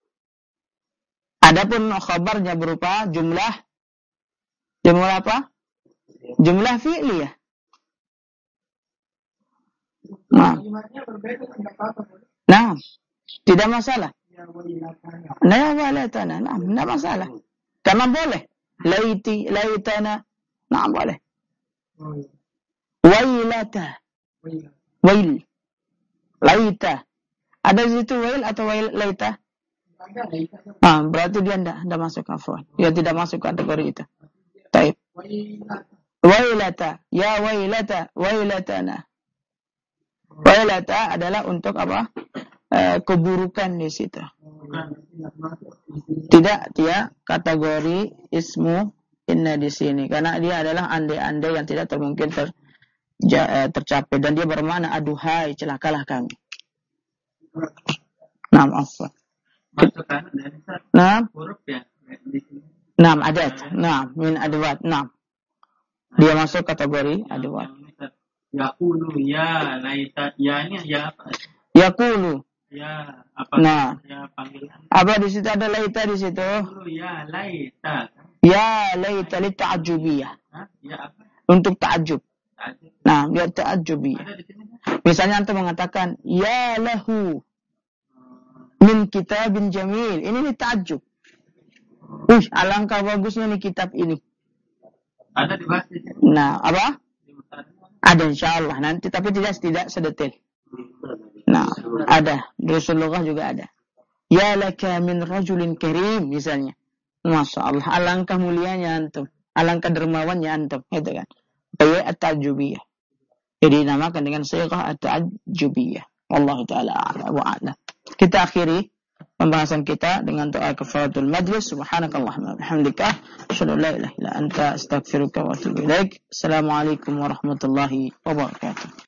Adapun khabarnya berupa jumlah apa? Jumlah fi'liyah. Nah, Kalimatnya berbeda enggak apa-apa. nah, tidak masalah. Ya wailatana. Nah, ya wailatana. Nah, tidak masalah. Karena boleh. Laiti, laitana. Nah, boleh. Wailata. Wail. Laita. Ada di situ wail atau wail laita? Ada laita. Ah, berarti dia tidak masuk afwan. Dia tidak masuk kategori itu. Taib. Wailata. Wailata. Ya wailata. Wailatana. Wailata adalah untuk apa? Keburukan di situ. Tidak dia kategori ismu inna di sini. Karena dia adalah andai-andai yang tidak mungkin tercapai. Dan dia bermakna aduhai, celakalah kami. Naam, afwan. Masukkan dari Naam. huruf ya. Di sini. Naam, adat. Naam, min adwat. Naam. Dia masuk kategori adwat. Yaqulu ya laita. Ya ini ya apa? Yaqulu. Ya apa? Nah. Ya panggilan. Apa di situ ada laita di situ? Yaqulu ya laita. Ya laita li ta'ajjubiyah. Hah? Ya apa? Untuk ta'ajjub. Tadi. Nah, biar ta'ajjubiyah. Ada di sini. Misalnya antum mengatakan ya lahu min kitabin jamil. Ini ta'ajjub. Alangkah bagusnya nih kitab ini. Ada di bawah sini. Nah, apa? Ada insyaallah nanti, tapi tidak sedetail. Nah, ada. Rasulullah juga ada. Ya laka min rajulin karim misalnya. Masya Allah, alangkah mulianya antum. Alangkah dermawannya antum. Itu kan. Kayak at-ta'ajjubiyah. Jadi dinamakan dengan sighah at-ta'ajjubiyah. Wallahu ta'ala a'lam wa a'lam. Kita akhiri pembahasan kita dengan doa kafaratul majlis. Subhanakallahumma bihamdika asyhadu an la ilaha illa anta astaghfiruka wa atubu ilaik. Assalamualaikum warahmatullahi wabarakatuh.